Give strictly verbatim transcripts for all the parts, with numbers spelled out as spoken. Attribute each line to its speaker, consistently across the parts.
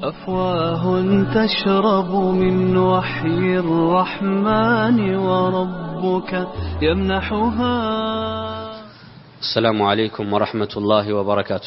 Speaker 1: أفواه تشرب من وحي الرحمن وربك يمنحها.
Speaker 2: السلام عليكم ورحمة الله وبركاته.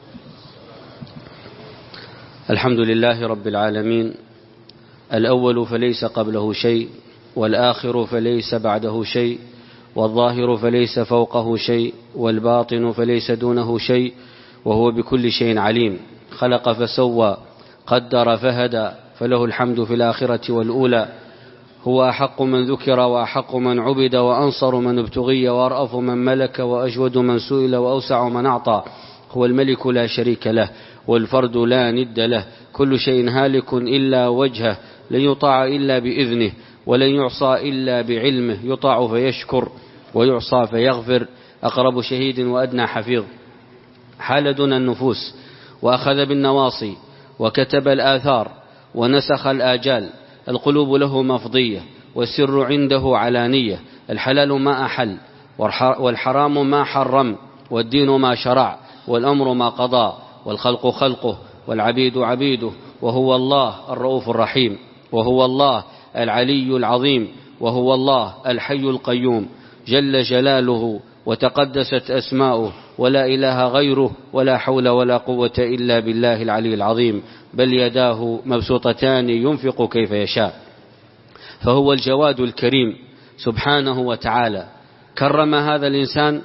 Speaker 2: الحمد لله رب العالمين، الأول فليس قبله شيء، والآخر فليس بعده شيء، والظاهر فليس فوقه شيء، والباطن فليس دونه شيء، وهو بكل شيء عليم. خلق فسوى، قدر فهدى، فله الحمد في الآخرة والأولى. هو أحق من ذكر وأحق من عبد، وأنصر من ابتغي، وأرأف من ملك، وأجود من سئل، وأوسع من أعطى. هو الملك لا شريك له، والفرد لا ند له. كل شيء هالك إلا وجهه، لن يطاع إلا بإذنه، ولن يعصى إلا بعلمه. يطاع فيشكر، ويعصى فيغفر. أقرب شهيد وأدنى حفيظ. حال دون النفوس، وأخذ بالنواصي، وكتب الآثار، ونسخ الآجال. القلوب له مفضية، والسر عنده علانية. الحلال ما أحل، والحرام ما حرم، والدين ما شرع، والأمر ما قضى، والخلق خلقه، والعبيد عبيده. وهو الله الرؤوف الرحيم، وهو الله العلي العظيم، وهو الله الحي القيوم، جل جلاله وتقدست أسماؤه، ولا إله غيره، ولا حول ولا قوة إلا بالله العلي العظيم. بل يداه مبسوطتان ينفق كيف يشاء. فهو الجواد الكريم سبحانه وتعالى، كرم هذا الإنسان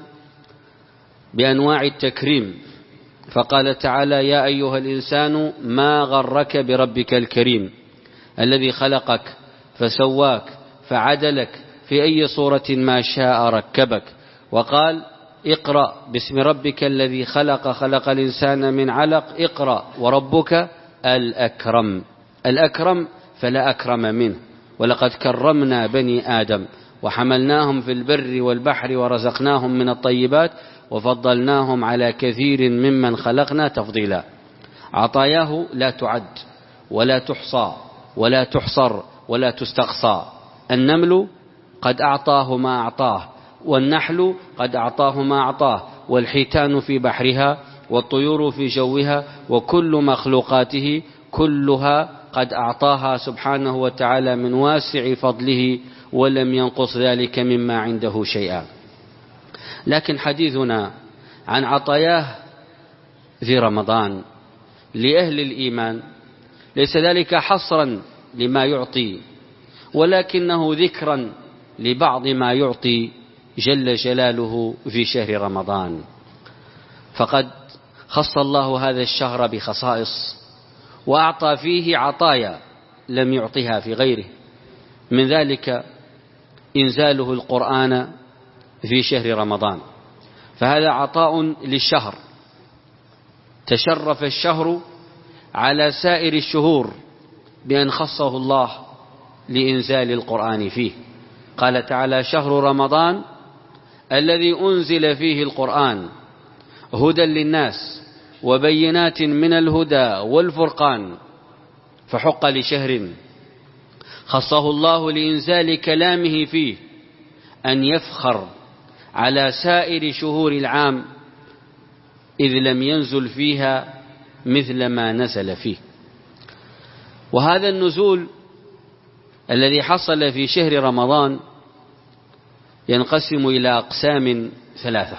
Speaker 2: بأنواع التكريم، فقال تعالى: يا أيها الإنسان ما غرك بربك الكريم الذي خلقك فسواك فعدلك في أي صورة ما شاء ركبك. وقال: اقرأ باسم ربك الذي خلق، خلق الإنسان من علق. اقرأ وربك الأكرم. الأكرم فلا أكرم منه. ولقد كرمنا بني آدم، وحملناهم في البر والبحر، ورزقناهم من الطيبات، وفضلناهم على كثير ممن خلقنا تفضيلا. عطاياه لا تعد ولا تحصى ولا تحصر ولا تستقصى. النمل قد أعطاه ما أعطاه، والنحل قد أعطاه ما أعطاه، والحيتان في بحرها، والطيور في جوها، وكل مخلوقاته كلها قد أعطاها سبحانه وتعالى من واسع فضله، ولم ينقص ذلك مما عنده شيئا. لكن حديثنا عن عطاياه في رمضان لأهل الإيمان ليس ذلك حصرا لما يعطي، ولكنه ذكرا لبعض ما يعطي جل جلاله في شهر رمضان. فقد خص الله هذا الشهر بخصائص، وأعطى فيه عطايا لم يعطها في غيره. من ذلك إنزاله القرآن في شهر رمضان، فهذا عطاء للشهر. تشرف الشهر على سائر الشهور بأن خصه الله لإنزال القرآن فيه. قال تعالى: شهر رمضان الذي أنزل فيه القرآن هدى للناس وبينات من الهدى والفرقان. فحق لشهر خصه الله لإنزال كلامه فيه أن يفخر على سائر شهور العام، إذ لم ينزل فيها مثل ما نزل فيه. وهذا النزول الذي حصل في شهر رمضان ينقسم إلى أقسام ثلاثة: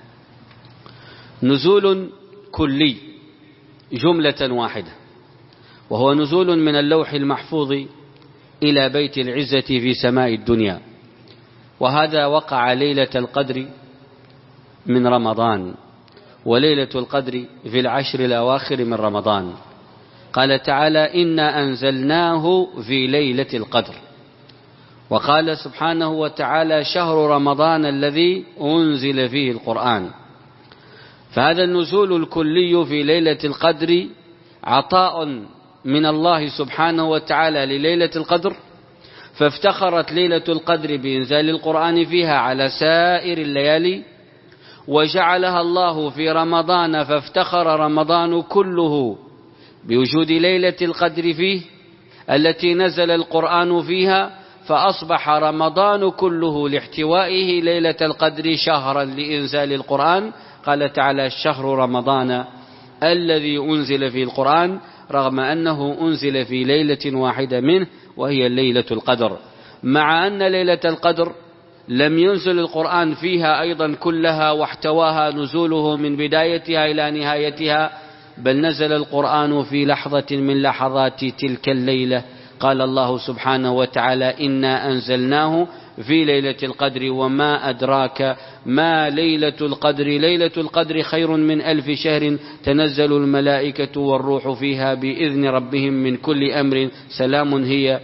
Speaker 2: نزول كلي جملة واحدة، وهو نزول من اللوح المحفوظ إلى بيت العزة في سماء الدنيا، وهذا وقع ليلة القدر من رمضان، وليلة القدر في العشر الأواخر من رمضان. قال تعالى: إنا أنزلناه في ليلة القدر. وقال سبحانه وتعالى: شهر رمضان الذي أنزل فيه القرآن. فهذا النزول الكلي في ليلة القدر عطاء من الله سبحانه وتعالى لليلة القدر، فافتخرت ليلة القدر بإنزال القرآن فيها على سائر الليالي، وجعلها الله في رمضان، فافتخر رمضان كله بوجود ليلة القدر فيه التي نزل القرآن فيها، فأصبح رمضان كله لاحتوائه ليلة القدر شهرا لإنزال القرآن. قال تعالى: شهر رمضان الذي أنزل فيه القرآن رغم أنه أنزل في ليلة واحدة منه وهي ليلة القدر، مع أن ليلة القدر لم ينزل القرآن فيها أيضا كلها واحتواها نزوله من بدايتها إلى نهايتها، بل نزل القرآن في لحظة من لحظات تلك الليلة. قال الله سبحانه وتعالى: إنا أنزلناه في ليلة القدر وما أدراك ما ليلة القدر ليلة القدر خير من ألف شهر تنزل الملائكة والروح فيها بإذن ربهم من كل أمر سلام هي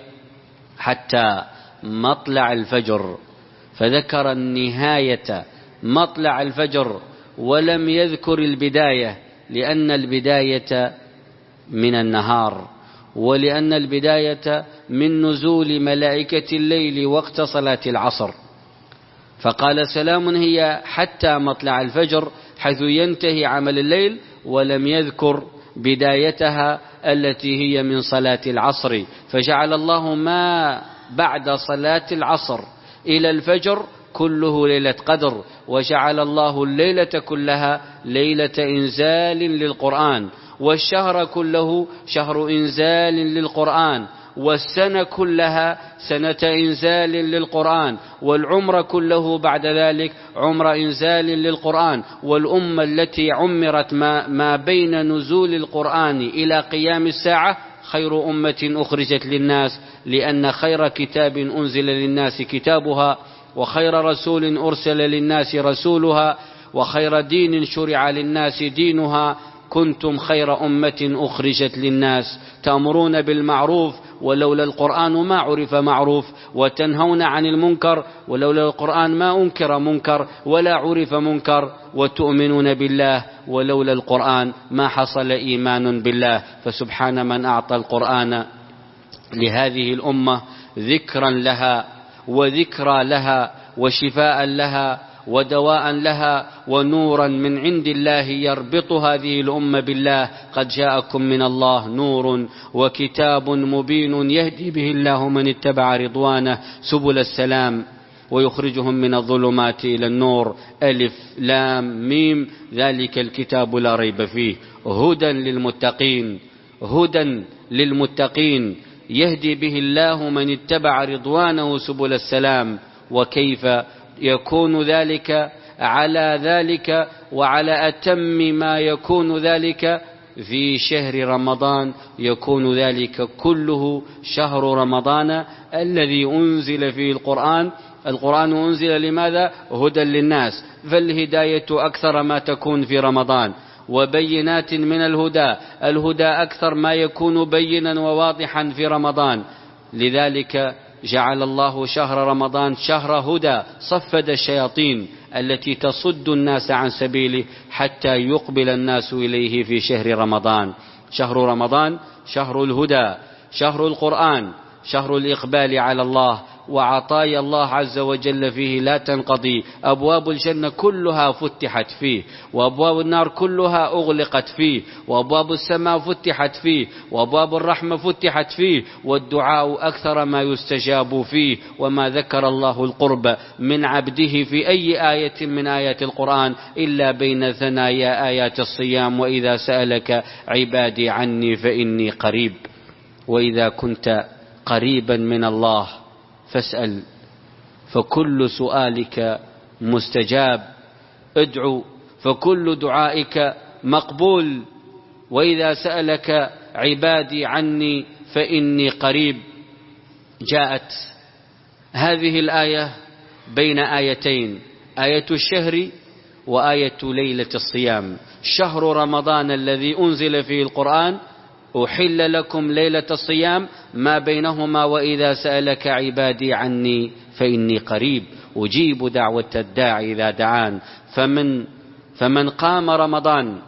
Speaker 2: حتى مطلع الفجر. فذكر النهاية مطلع الفجر ولم يذكر البداية، لأن البداية من النهار، ولأن البداية من نزول ملائكة الليل وقت صلاة العصر. فقال: سلام هي حتى مطلع الفجر، حيث ينتهي عمل الليل، ولم يذكر بدايتها التي هي من صلاة العصر. فجعل الله ما بعد صلاة العصر إلى الفجر كله ليلة قدر، وجعل الله الليلة كلها ليلة إنزال للقرآن، والشهر كله شهر إنزال للقرآن، والسنة كلها سنة إنزال للقرآن، والعمر كله بعد ذلك عمر إنزال للقرآن. والأمة التي عمرت ما, ما بين نزول القرآن إلى قيام الساعة خير أمة أخرجت للناس، لأن خير كتاب أنزل للناس كتابها، وخير رسول أرسل للناس رسولها، وخير دين شرع للناس دينها. كنتم خير أمة أخرجت للناس تأمرون بالمعروف ولولا القرآن ما عرف معروف، وتنهون عن المنكر ولولا القرآن ما أنكر منكر ولا عرف منكر، وتؤمنون بالله ولولا القرآن ما حصل إيمان بالله. فسبحان من أعطى القرآن لهذه الأمة ذكرا لها وذكرى لها وشفاء لها ودواء لها ونورا من عند الله يربط هذه الأمة بالله. قد جاءكم من الله نور وكتاب مبين يهدي به الله من اتبع رضوانه سبل السلام ويخرجهم من الظلمات إلى النور. ألف لام ميم ذلك الكتاب لا ريب فيه هدى للمتقين هدى للمتقين يهدي به الله من اتبع رضوانه سبل السلام. وكيف يكون ذلك على ذلك وعلى أتم ما يكون ذلك في شهر رمضان؟ يكون ذلك كله شهر رمضان الذي أنزل فيه القرآن. القرآن أنزل لماذا؟ هدى للناس، فالهداية أكثر ما تكون في رمضان، وبينات من الهدى، الهدى أكثر ما يكون بينا وواضحا في رمضان. لذلك جعل الله شهر رمضان شهر هدى، صفد الشياطين التي تصد الناس عن سبيله حتى يقبل الناس إليه في شهر رمضان. شهر رمضان شهر الهدى، شهر القرآن، شهر الإقبال على الله، وعطايا الله عز وجل فيه لا تنقضي. أبواب الجنة كلها فتحت فيه، وأبواب النار كلها أغلقت فيه، وأبواب السماء فتحت فيه، وأبواب الرحمة فتحت فيه، والدعاء أكثر ما يستجاب فيه. وما ذكر الله القرب من عبده في أي آية من آيات القرآن إلا بين ثنايا آيات الصيام: وإذا سألك عبادي عني فإني قريب. وإذا كنت قريبا من الله فاسأل، فكل سؤالك مستجاب. ادعو فكل دعائك مقبول. وإذا سألك عبادي عني فإني قريب. جاءت هذه الآية بين آيتين، آية الشهر وآية ليلة الصيام. شهر رمضان الذي أنزل فيه القرآن أحل لكم ليلة الصيام، ما بينهما وإذا سألك عبادي عني فإني قريب أجيب دعوة الداعي إذا دعان. فمن, فمن قام رمضان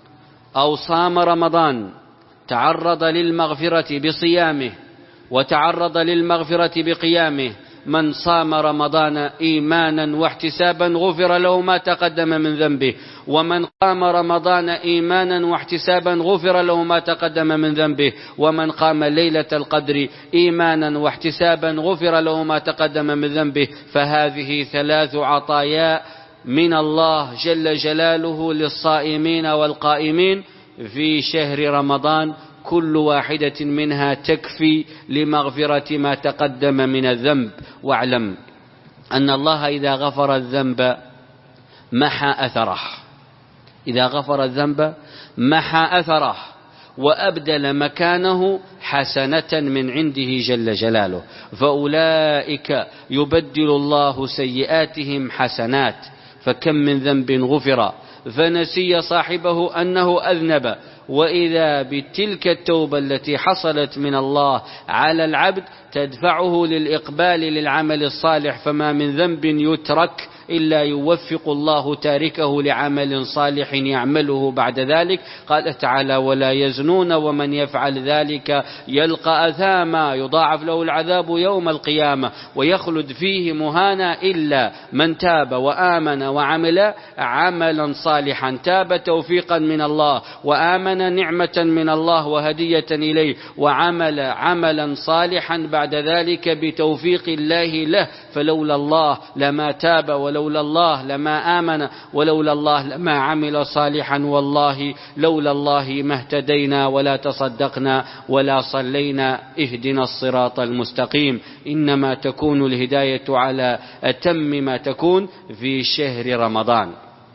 Speaker 2: أو صام رمضان تعرض للمغفرة بصيامه وتعرض للمغفرة بقيامه. من صام رمضان إيمانا واحتسابا غفر له ما تقدم من ذنبه، ومن قام رمضان إيمانا واحتسابا غفر له ما تقدم من ذنبه، ومن قام ليلة القدر إيمانا واحتسابا غفر له ما تقدم من ذنبه. فهذه ثلاث عطايا من الله جل جلاله للصائمين والقائمين في شهر رمضان، كل واحدة منها تكفي لمغفرة ما تقدم من الذنب. واعلم أن الله إذا غفر الذنب محى أثره، إذا غفر الذنب محى أثره وأبدل مكانه حسنة من عنده جل جلاله، فأولئك يبدل الله سيئاتهم حسنات. فكم من ذنب غفر فنسي صاحبه أنه أذنب، وإذا بتلك التوبة التي حصلت من الله على العبد تدفعه للإقبال للعمل الصالح، فما من ذنب يترك إلا يوفق الله تاركه لعمل صالح يعمله بعد ذلك. قال تعالى: ولا يزنون ومن يفعل ذلك يلقى أثاما يضاعف له العذاب يوم القيامة ويخلد فيه مهانا إلا من تاب وآمن وعمل عملا صالحا. تاب توفيقا من الله، وآمن نعمة من الله وهدية إليه، وعمل عملا صالحا بعد ذلك بتوفيق الله له. فلولا الله لما تاب، ولولا الله لما آمن، ولولا الله لما عمل صالحا. والله لولا الله ما اهتدينا ولا تصدقنا ولا صلينا. اهدنا الصراط المستقيم. إنما تكون الهداية على أتم ما تكون في شهر رمضان.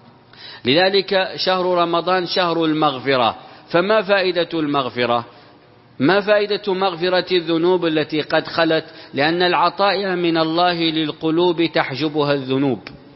Speaker 2: لذلك شهر رمضان شهر المغفرة. فما فائدة المغفرة؟ ما فائدة مغفرة الذنوب التي قد خلت؟ لأن العطايا من الله للقلوب تحجبها الذنوب.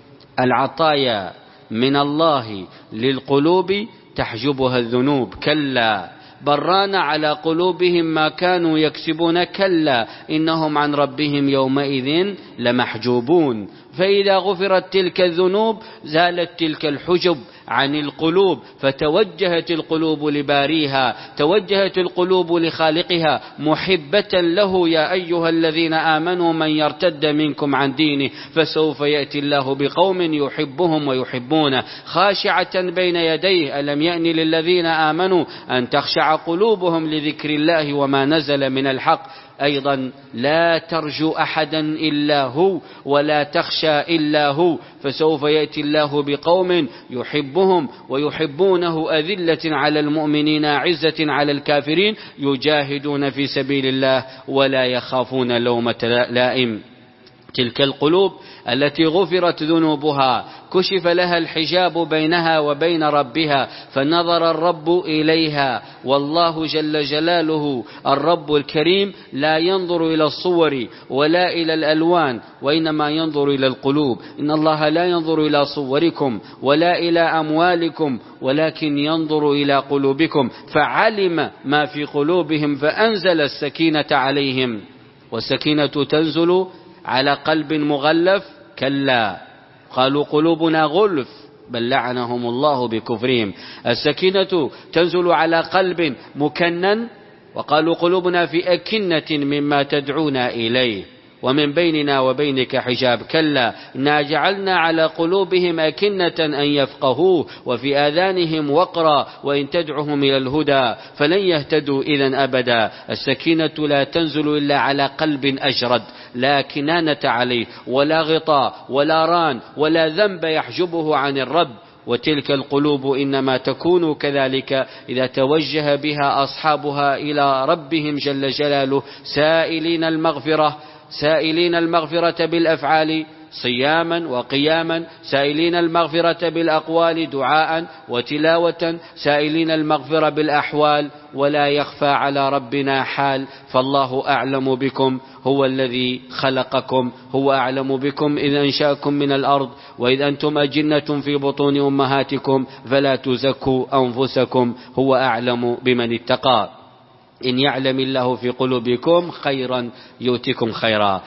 Speaker 2: العطايا من الله للقلوب تحجبها الذنوب. كلا بران على قلوبهم ما كانوا يكسبون. كلا إنهم عن ربهم يومئذ لمحجوبون. فإذا غفرت تلك الذنوب زالت تلك الحجب عن القلوب، فتوجهت القلوب لباريها، توجهت القلوب لخالقها محبة له. يا أيها الذين آمنوا من يرتد منكم عن دينه فسوف يأتي الله بقوم يحبهم ويحبونه خاشعة بين يديه. ألم يأن للذين آمنوا أن تخشع قلوبهم لذكر الله وما نزل من الحق. أيضا لا ترجو أحدا إلا هو ولا تخشى إلا هو. فسوف يأتي الله بقوم يحبهم ويحبونه أذلة على المؤمنين عزة على الكافرين يجاهدون في سبيل الله ولا يخافون لومة لائم. تلك القلوب التي غفرت ذنوبها كشف لها الحجاب بينها وبين ربها فنظر الرب إليها. والله جل جلاله الرب الكريم لا ينظر إلى الصور ولا إلى الألوان، وإنما ينظر إلى القلوب. إن الله لا ينظر إلى صوركم ولا إلى أموالكم ولكن ينظر إلى قلوبكم. فعلم ما في قلوبهم فأنزل السكينة عليهم. والسكينة تنزل على قلب مغلف؟ كلا، قالوا قلوبنا غلف بل لعنهم الله بكفرهم. السكينة تنزل على قلب مكنن وقالوا قلوبنا في أكنة مما تدعونا إليه ومن بيننا وبينك حجاب. كلا إنا جعلنا على قلوبهم أكنة أن يفقهوه وفي آذانهم وقرا وإن تدعهم إلى الهدى فلن يهتدوا إذن أبدا. السكينة لا تنزل إلا على قلب أجرد لا كنانة عليه ولا غطاء ولا ران ولا ذنب يحجبه عن الرب. وتلك القلوب إنما تكون كذلك إذا توجه بها أصحابها إلى ربهم جل جلاله سائلين المغفرة، سائلين المغفرة بالأفعال صياما وقياما، سائلين المغفرة بالأقوال دعاء وتلاوة، سائلين المغفرة بالأحوال. ولا يخفى على ربنا حال. فالله أعلم بكم، هو الذي خلقكم، هو أعلم بكم إذ أنشأكم من الأرض وإذ أنتم أجنة في بطون أمهاتكم فلا تزكوا أنفسكم، هو أعلم بمن اتقى. إن يعلم الله في قلوبكم خيرا يؤتكم خيرا.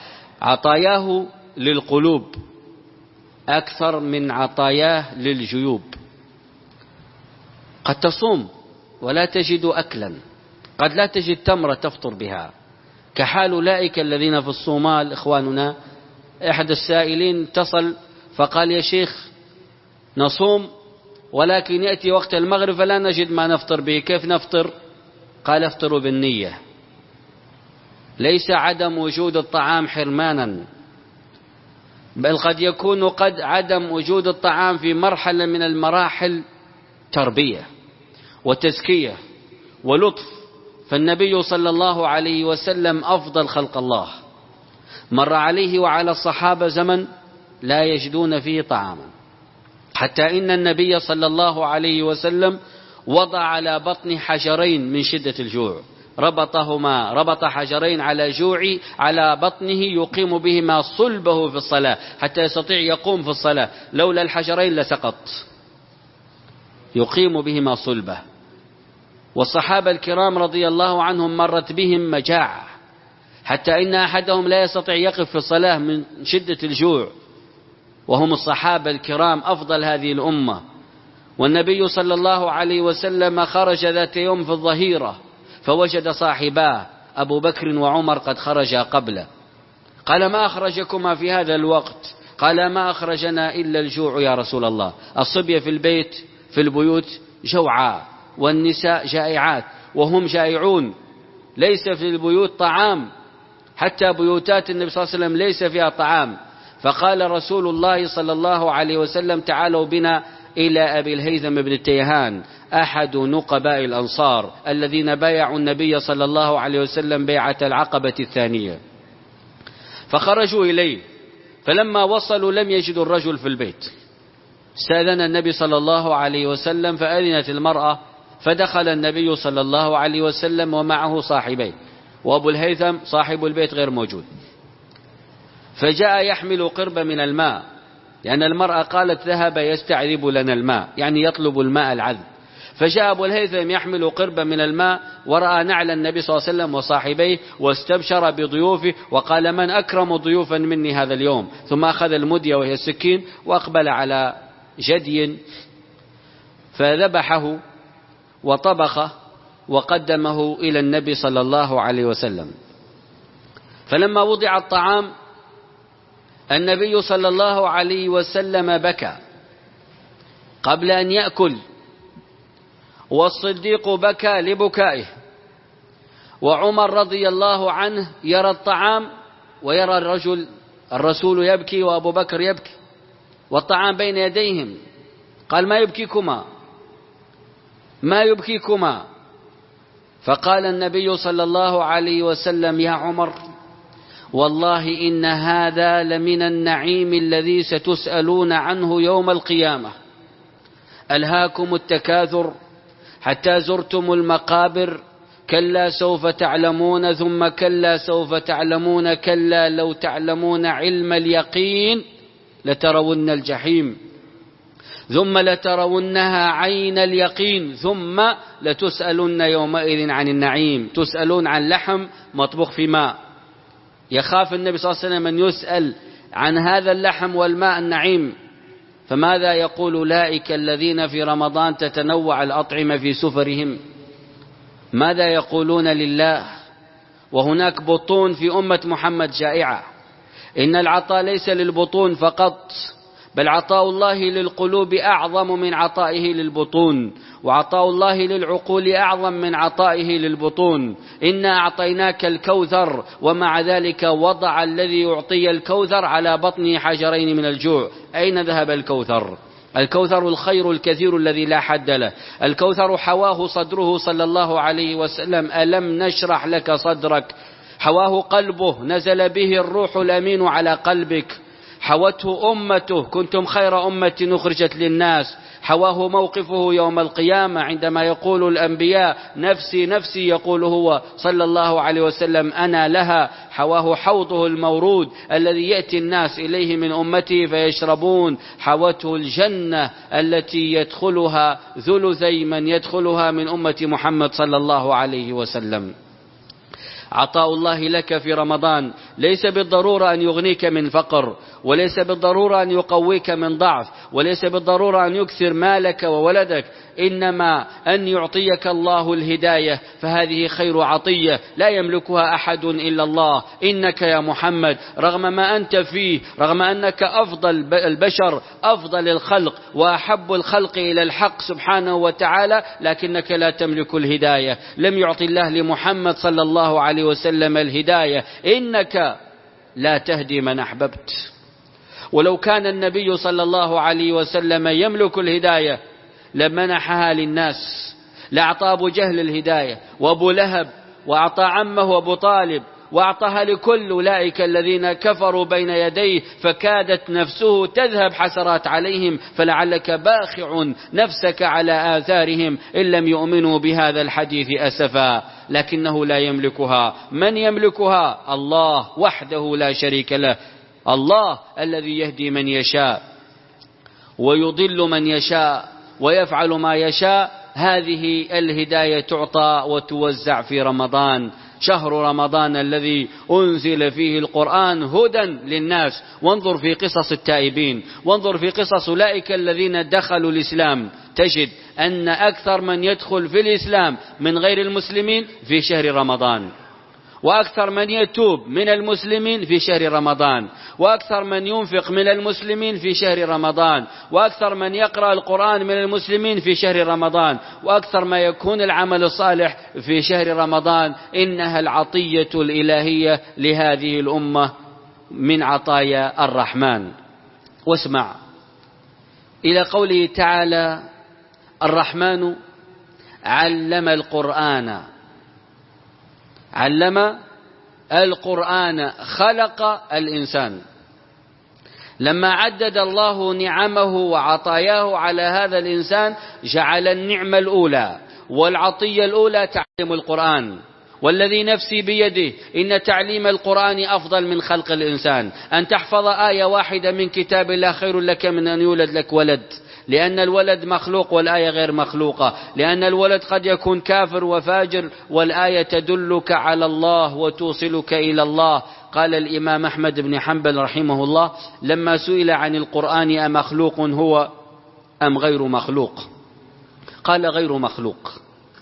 Speaker 2: عطاياه للقلوب أكثر من عطاياه للجيوب. قد تصوم ولا تجد أكلا، قد لا تجد تمرة تفطر بها، كحال أولئك الذين في الصومال. إخواننا أحد السائلين اتصل فقال: يا شيخ نصوم ولكن يأتي وقت المغرب فلا نجد ما نفطر به، كيف نفطر؟ قال: افطروا بالنية. ليس عدم وجود الطعام حرمانا، بل قد يكون قد عدم وجود الطعام في مرحلة من المراحل تربية وتزكية ولطف. فالنبي صلى الله عليه وسلم أفضل خلق الله، مر عليه وعلى الصحابة زمن لا يجدون فيه طعاما، حتى إن النبي صلى الله عليه وسلم وضع على بطن حجرين من شدة الجوع، ربطهما ربط حجرين على جوع على بطنه يقيم بهما صلبه في الصلاة حتى يستطيع يقوم في الصلاة، لولا الحجرين لسقط، يقيم بهما صلبه. والصحابة الكرام رضي الله عنهم مرت بهم مجاعة، حتى إن أحدهم لا يستطيع يقف في الصلاة من شدة الجوع، وهم الصحابة الكرام أفضل هذه الأمة. والنبي صلى الله عليه وسلم خرج ذات يوم في الظهيرة فوجد صاحباه أبو بكر وعمر قد خرجا قبله، قال: ما أخرجكما في هذا الوقت؟ قال: ما أخرجنا إلا الجوع يا رسول الله، الصبية في البيت في البيوت جوعى والنساء جائعات وهم جائعون، ليس في البيوت طعام، حتى بيوتات النبي صلى الله عليه وسلم ليس فيها طعام. فقال رسول الله صلى الله عليه وسلم: تعالوا بنا إلى أبي الهيثم بن التيهان أحد نقباء الأنصار الذين بايعوا النبي صلى الله عليه وسلم بيعة العقبة الثانية. فخرجوا إليه، فلما وصلوا لم يجدوا الرجل في البيت، استأذن النبي صلى الله عليه وسلم فأذنت المرأة، فدخل النبي صلى الله عليه وسلم ومعه صاحبيه، وأبو الهيثم صاحب البيت غير موجود، فجاء يحمل قربة من الماء، لأن المرأة قالت ذهب يستعذب لنا الماء، يعني يطلب الماء العذب. فجاء أبو الهيثم يحمل قربة من الماء، ورأى نعل النبي صلى الله عليه وسلم وصاحبيه، واستبشر بضيوفه وقال: من أكرم ضيوفا مني هذا اليوم؟ ثم أخذ المدية وهي السكين وأقبل على جدي فذبحه وطبخه وقدمه إلى النبي صلى الله عليه وسلم. فلما وضع الطعام النبي صلى الله عليه وسلم بكى قبل أن يأكل، والصديق بكى لبكائه، وعمر رضي الله عنه يرى الطعام ويرى الرجل الرسول يبكي وأبو بكر يبكي والطعام بين يديهم، قال: ما يبكيكما ما يبكيكما فقال النبي صلى الله عليه وسلم: يا عمر، والله إن هذا لمن النعيم الذي ستسألون عنه يوم القيامة، ألهاكم التكاثر حتى زرتم المقابر، كلا سوف تعلمون ثم كلا سوف تعلمون، كلا لو تعلمون علم اليقين لترون الجحيم ثم لترونها عين اليقين ثم لتسألن يومئذ عن النعيم. تسألون عن لحم مطبوخ في ماء، يخاف النبي صلى الله عليه وسلم أن يسأل عن هذا اللحم والماء النعيم. فماذا يقول أولئك الذين في رمضان تتنوع الأطعمة في سفرهم؟ ماذا يقولون لله؟ وهناك بطون في أمة محمد جائعة. إن العطاء ليس للبطون فقط، بل عطاء الله للقلوب أعظم من عطائه للبطون، وعطاء الله للعقول أعظم من عطائه للبطون. إنا أعطيناك الكوثر، ومع ذلك وضع الذي يعطي الكوثر على بطنه حجرين من الجوع. أين ذهب الكوثر؟ الكوثر الخير الكثير الذي لا حد له. الكوثر حواه صدره صلى الله عليه وسلم، ألم نشرح لك صدرك. حواه قلبه، نزل به الروح الأمين على قلبك. حوته أمته، كنتم خير أمة أخرجت للناس. حواه موقفه يوم القيامة عندما يقول الأنبياء نفسي نفسي، يقول هو صلى الله عليه وسلم أنا لها. حواه حوضه المورود الذي يأتي الناس إليه من أمته فيشربون. حوته الجنة التي يدخلها ثلثي من يدخلها من أمة محمد صلى الله عليه وسلم. عطاء الله لك في رمضان ليس بالضرورة أن يغنيك من فقر، وليس بالضرورة أن يقويك من ضعف، وليس بالضرورة أن يكثر مالك وولدك، إنما أن يعطيك الله الهداية، فهذه خير عطية لا يملكها أحد إلا الله. إنك يا محمد رغم ما أنت فيه، رغم أنك أفضل البشر، أفضل الخلق وأحب الخلق إلى الحق سبحانه وتعالى، لكنك لا تملك الهداية. لم يعطي الله لمحمد صلى الله عليه وسلم الهداية. إنك لا تهدي من أحببت. ولو كان النبي صلى الله عليه وسلم يملك الهداية لمنحها للناس، لأعطى أبو جهل الهداية وأبو لهب وأعطى عمه أبو طالب، وأعطاها لكل أولئك الذين كفروا بين يديه، فكادت نفسه تذهب حسرات عليهم، فلعلك باخع نفسك على آثارهم إن لم يؤمنوا بهذا الحديث أسفا. لكنه لا يملكها. من يملكها؟ الله وحده لا شريك له، الله الذي يهدي من يشاء ويضل من يشاء ويفعل ما يشاء. هذه الهداية تعطى وتوزع في رمضان، شهر رمضان الذي أنزل فيه القرآن هدى للناس. وانظر في قصص التائبين، وانظر في قصص أولئك الذين دخلوا الإسلام، تجد أن أكثر من يدخل في الإسلام من غير المسلمين في شهر رمضان، وأكثر من يتوب من المسلمين في شهر رمضان، وأكثر من ينفق من المسلمين في شهر رمضان، وأكثر من يقرأ القرآن من المسلمين في شهر رمضان، وأكثر ما يكون العمل الصالح في شهر رمضان. إنها العطية الإلهية لهذه الأمة من عطايا الرحمن. واسمع إلى قوله تعالى: الرحمن علم القرآن، علم القرآن، خلق الإنسان. لما عدد الله نعمه وعطاياه على هذا الإنسان جعل النعمة الأولى والعطية الأولى تعليم القرآن، والذي نفسي بيده إن تعليم القرآن أفضل من خلق الإنسان. أن تحفظ آية واحدة من كتاب الله خير لك من أن يولد لك ولد، لأن الولد مخلوق والآية غير مخلوقة، لأن الولد قد يكون كافر وفاجر والآية تدلك على الله وتوصلك إلى الله. قال الإمام أحمد بن حنبل رحمه الله لما سئل عن القرآن أمخلوق هو أم غير مخلوق؟ قال غير مخلوق.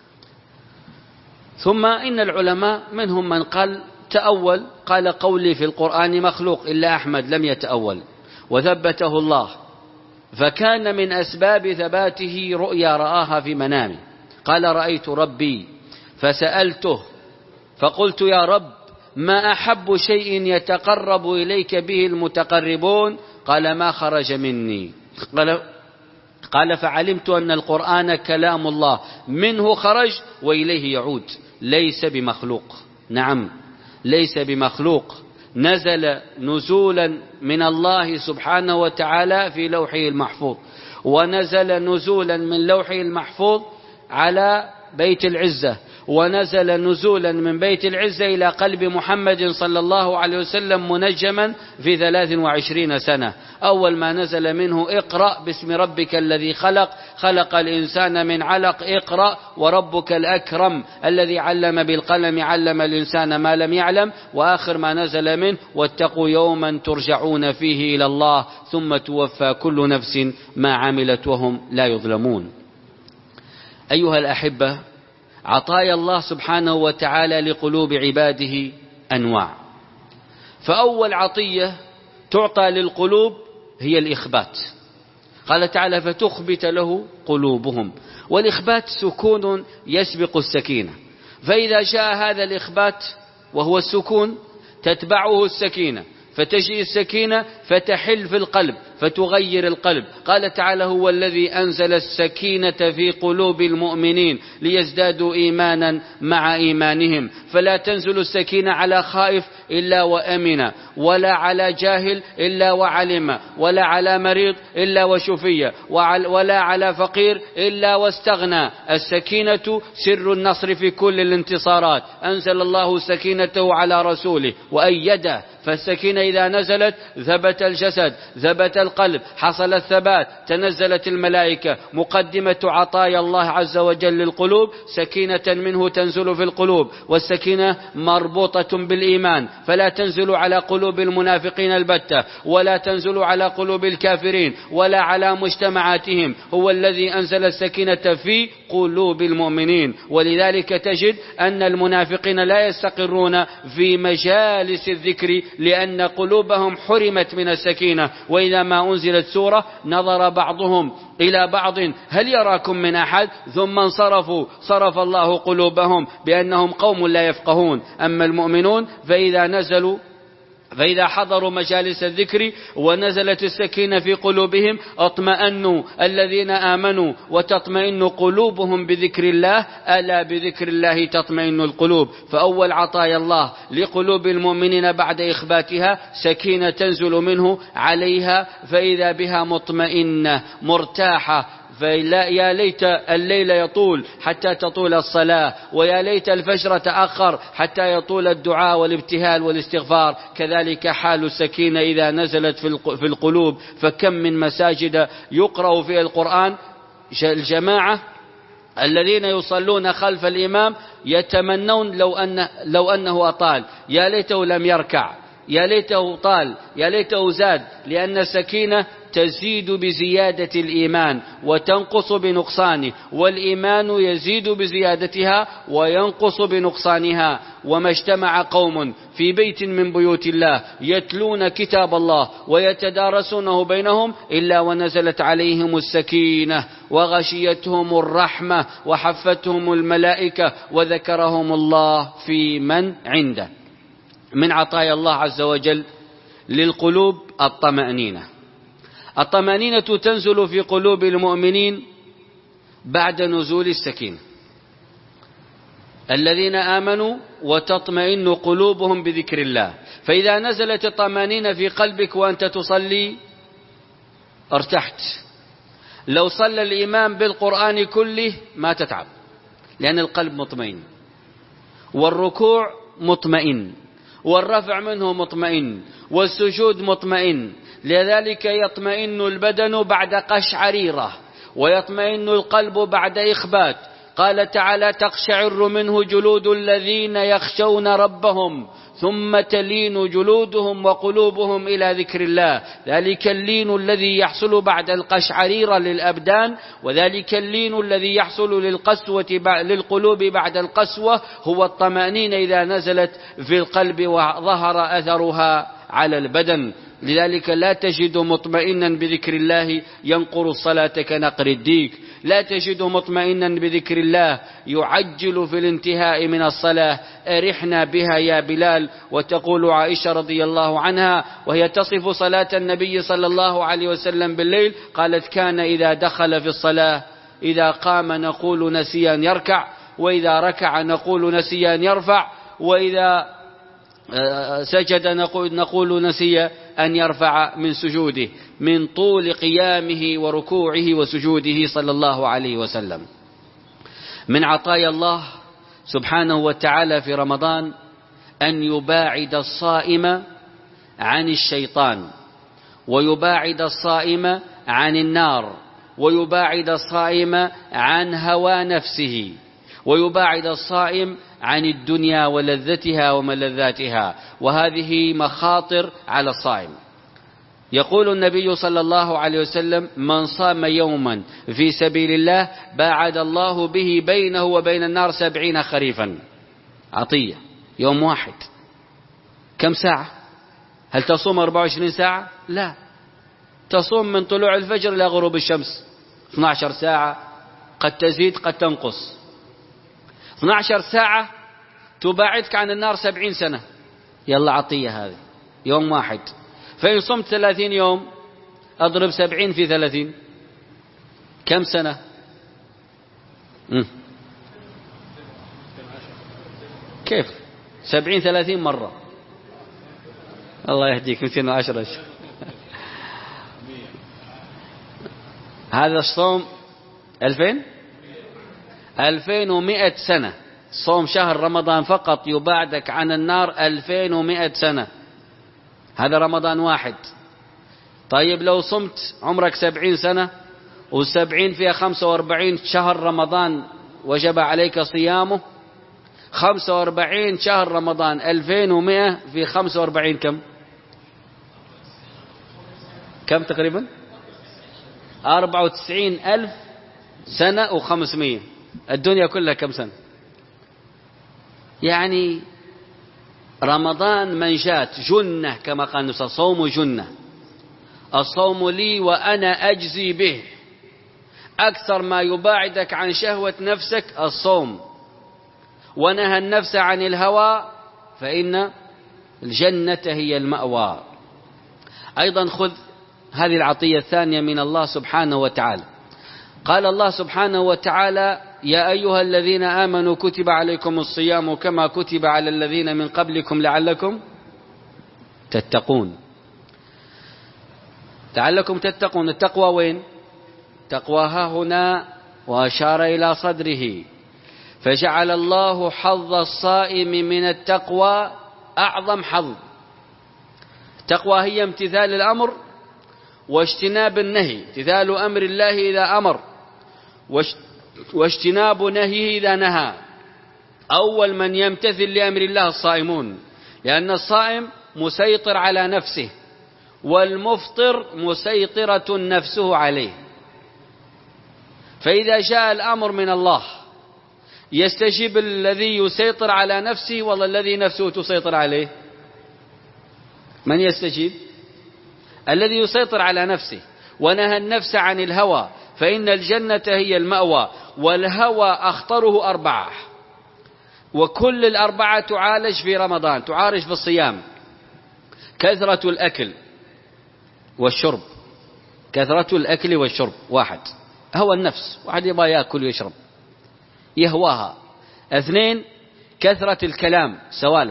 Speaker 2: ثم إن العلماء منهم من قال تأول، قال قولي في القرآن مخلوق، إلا أحمد لم يتأول وثبته الله، فكان من أسباب ثباته رؤيا رآها في منامه. قال رأيت ربي فسألته فقلت يا رب ما أحب شيء يتقرب إليك به المتقربون؟ قال ما خرج مني. قال, قال فعلمت أن القرآن كلام الله، منه خرج وإليه يعود، ليس بمخلوق. نعم ليس بمخلوق، نزل نزولا من الله سبحانه وتعالى في لوحه المحفوظ، ونزل نزولا من لوحه المحفوظ على بيت العزة، ونزل نزولا من بيت العزة إلى قلب محمد صلى الله عليه وسلم منجما في ثلاث وعشرين سنة. أول ما نزل منه اقرأ باسم ربك الذي خلق، خلق الإنسان من علق، اقرأ وربك الأكرم الذي علم بالقلم علم الإنسان ما لم يعلم. وآخر ما نزل منه واتقوا يوما ترجعون فيه إلى الله ثم توفى كل نفس ما عملت وهم لا يظلمون. أيها الأحبة، عطايا الله سبحانه وتعالى لقلوب عباده أنواع. فأول عطية تعطى للقلوب هي الإخبات. قال تعالى فتخبت له قلوبهم، والإخبات سكون يسبق السكينة، فإذا جاء هذا الإخبات وهو السكون تتبعه السكينة، فتجي السكينة فتحل في القلب فتغير القلب. قال تعالى هو الذي أنزل السكينة في قلوب المؤمنين ليزدادوا إيمانا مع إيمانهم. فلا تنزل السكينة على خائف إلا وأمن، ولا على جاهل إلا وعلم، ولا على مريض إلا وشفي، ولا على فقير إلا واستغنى. السكينة سر النصر في كل الانتصارات. أنزل الله سكينته على رسوله وأيده، فالسكينة إذا نزلت ثبت الجسد، ثبت القلب، حصل الثبات، تنزلت الملائكة. مقدمة عطايا الله عز وجل للقلوب سكينة منه تنزل في القلوب، والسكينة مربوطة بالإيمان، فلا تنزل على قلوب المنافقين البتة، ولا تنزل على قلوب الكافرين، ولا على مجتمعاتهم. هو الذي أنزل السكينة في قلوب المؤمنين. ولذلك تجد أن المنافقين لا يستقرون في مجالس الذكر لأن قلوبهم حرمت من السكينة. وإذا ما أنزلت سورة نظر بعضهم إلى بعض هل يراكم من أحد ثم انصرفوا، صرف الله قلوبهم بأنهم قوم لا يفقهون. أما المؤمنون فإذا نزلوا فإذا حضروا مجالس الذكر ونزلت السكينة في قلوبهم اطمأنوا الذين آمنوا وتطمئن قلوبهم بذكر الله، ألا بذكر الله تطمئن القلوب. فأول عطايا الله لقلوب المؤمنين بعد إخباتها سكينة تنزل منه عليها، فإذا بها مطمئنة مرتاحة. فيا ليت الليل يطول حتى تطول الصلاة، ويا ليت الفجر تأخر حتى يطول الدعاء والابتهال والاستغفار. كذلك حال السكينة إذا نزلت في القلوب. فكم من مساجد يقرأ فيها القرآن، الجماعة الذين يصلون خلف الإمام يتمنون لو أن لو أنه أطال، يا ليته لم يركع، يا ليته طال، يا ليته زاد، لأن السكينة تزيد بزيادة الإيمان وتنقص بنقصانه، والإيمان يزيد بزيادتها وينقص بنقصانها. وما اجتمع قوم في بيت من بيوت الله يتلون كتاب الله ويتدارسونه بينهم إلا ونزلت عليهم السكينة وغشيتهم الرحمة وحفتهم الملائكة وذكرهم الله في من عنده. من عطايا الله عز وجل للقلوب الطمأنينة. الطمأنينة تنزل في قلوب المؤمنين بعد نزول السكينة. الذين آمنوا وتطمئن قلوبهم بذكر الله. فإذا نزلت الطمأنينة في قلبك وأنت تصلي ارتحت. لو صلى الإمام بالقرآن كله ما تتعب، لأن القلب مطمئن، والركوع مطمئن، والرفع منه مطمئن، والسجود مطمئن. لذلك يطمئن البدن بعد قشعريرة، ويطمئن القلب بعد إخبات. قال تعالى: تقشعر منه جلود الذين يخشون ربهم ثم تلين جلودهم وقلوبهم إلى ذكر الله. ذلك اللين الذي يحصل بعد القشعريرة للأبدان، وذلك اللين الذي يحصل للقسوة للقلوب بعد القسوة هو الطمأنينة إذا نزلت في القلب وظهر أثرها على البدن. لذلك لا تجد مطمئنا بذكر الله ينقر الصلاة كنقر الديك، لا تجد مطمئنا بذكر الله يعجل في الانتهاء من الصلاة: أرحنا بها يا بلال. وتقول عائشة رضي الله عنها وهي تصف صلاة النبي صلى الله عليه وسلم بالليل، قالت: كان إذا دخل في الصلاة إذا قام نقول نسي أن يركع، وإذا ركع نقول نسي أن يرفع، وإذا سجد نقول, نقول نسي أن يرفع من سجوده، من طول قيامه وركوعه وسجوده صلى الله عليه وسلم. من عطايا الله سبحانه وتعالى في رمضان أن يباعد الصائم عن الشيطان، ويباعد الصائم عن النار، ويباعد الصائم عن هوى نفسه، ويباعد الصائم عن الدنيا ولذتها وملذاتها. وهذه مخاطر على الصائم. يقول النبي صلى الله عليه وسلم: من صام يوما في سبيل الله باعد الله به بينه وبين النار سبعين خريفا. عطية يوم واحد كم ساعة؟ هل تصوم أربعة وعشرين ساعة؟ لا، تصوم من طلوع الفجر إلى غروب الشمس اثنتي عشرة ساعة، قد تزيد قد تنقص. اثنتي عشرة ساعة تباعدك عن النار سبعين سنة. يلا عطية هذه يوم واحد. فإن صمت ثلاثين يوم أضرب سبعين في ثلاثين كم سنة؟ مم. كيف سبعين ثلاثين مرة؟ الله يهديك مئتين وعشرة. هذا الصوم ألفين ألفين ومئة سنة. صوم شهر رمضان فقط يباعدك عن النار ألفين ومئة سنة. هذا رمضان واحد. طيب لو صمت عمرك سبعين سنة، وسبعين فيها خمسة واربعين شهر رمضان وجب عليك صيامه، خمسة واربعين شهر رمضان، ألفين ومئة في خمسة واربعين كم؟ كم تقريبا؟ أربعة وتسعين ألف سنة وخمسمية. الدنيا كلها كم سنة؟ يعني رمضان منجاة جنة، كما قال النبي: الصوم جنة، الصوم لي وأنا أجزي به. أكثر ما يباعدك عن شهوة نفسك الصوم. ونهى النفس عن الهوى فإن الجنة هي المأوى. أيضا خذ هذه العطية الثانية من الله سبحانه وتعالى. قال الله سبحانه وتعالى: يا أيها الذين آمنوا كتب عليكم الصيام كما كتب على الذين من قبلكم لعلكم تتقون. لعلكم تتقون، التقوى وين؟ تقوى ها هنا، وأشار إلى صدره، فجعل الله حظ الصائم من التقوى أعظم حظ. التقوى هي امتثال الأمر واجتناب النهي، امتثال أمر الله إذا أمر واجتناب نهيه إذا نهى. أول من يمتثل لأمر الله الصائمون، لأن الصائم مسيطر على نفسه، والمفطر مسيطرة نفسه عليه. فإذا جاء الأمر من الله يستجيب الذي يسيطر على نفسه ولا الذي نفسه تسيطر عليه؟ من يستجيب؟ الذي يسيطر على نفسه ونهى النفس عن الهوى، فإن الجنة هي المأوى. والهوى أخطره أربعة، وكل الأربعة تعالج في رمضان، تعالج في الصيام. كثرة الأكل والشرب، كثرة الأكل والشرب واحد، هوى النفس، واحد يبغى يأكل ويشرب يهواها. اثنين، كثرة الكلام سوالف.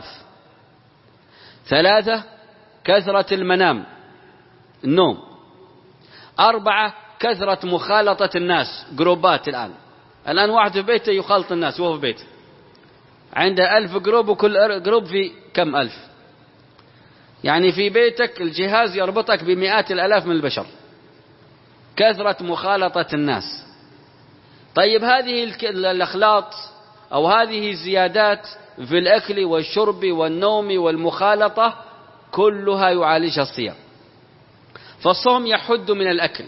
Speaker 2: ثلاثة، كثرة المنام النوم. أربعة، كثرة مخالطة الناس، جروبات. الآن الآن واحد في بيته يخالط الناس وهو في بيته، عنده ألف جروب، وكل جروب في كم ألف، يعني في بيتك الجهاز يربطك بمئات الألاف من البشر. كثرة مخالطة الناس. طيب هذه الأخلاط أو هذه الزيادات في الأكل والشرب والنوم والمخالطة كلها يعالجها الصيام. فالصوم يحد من الأكل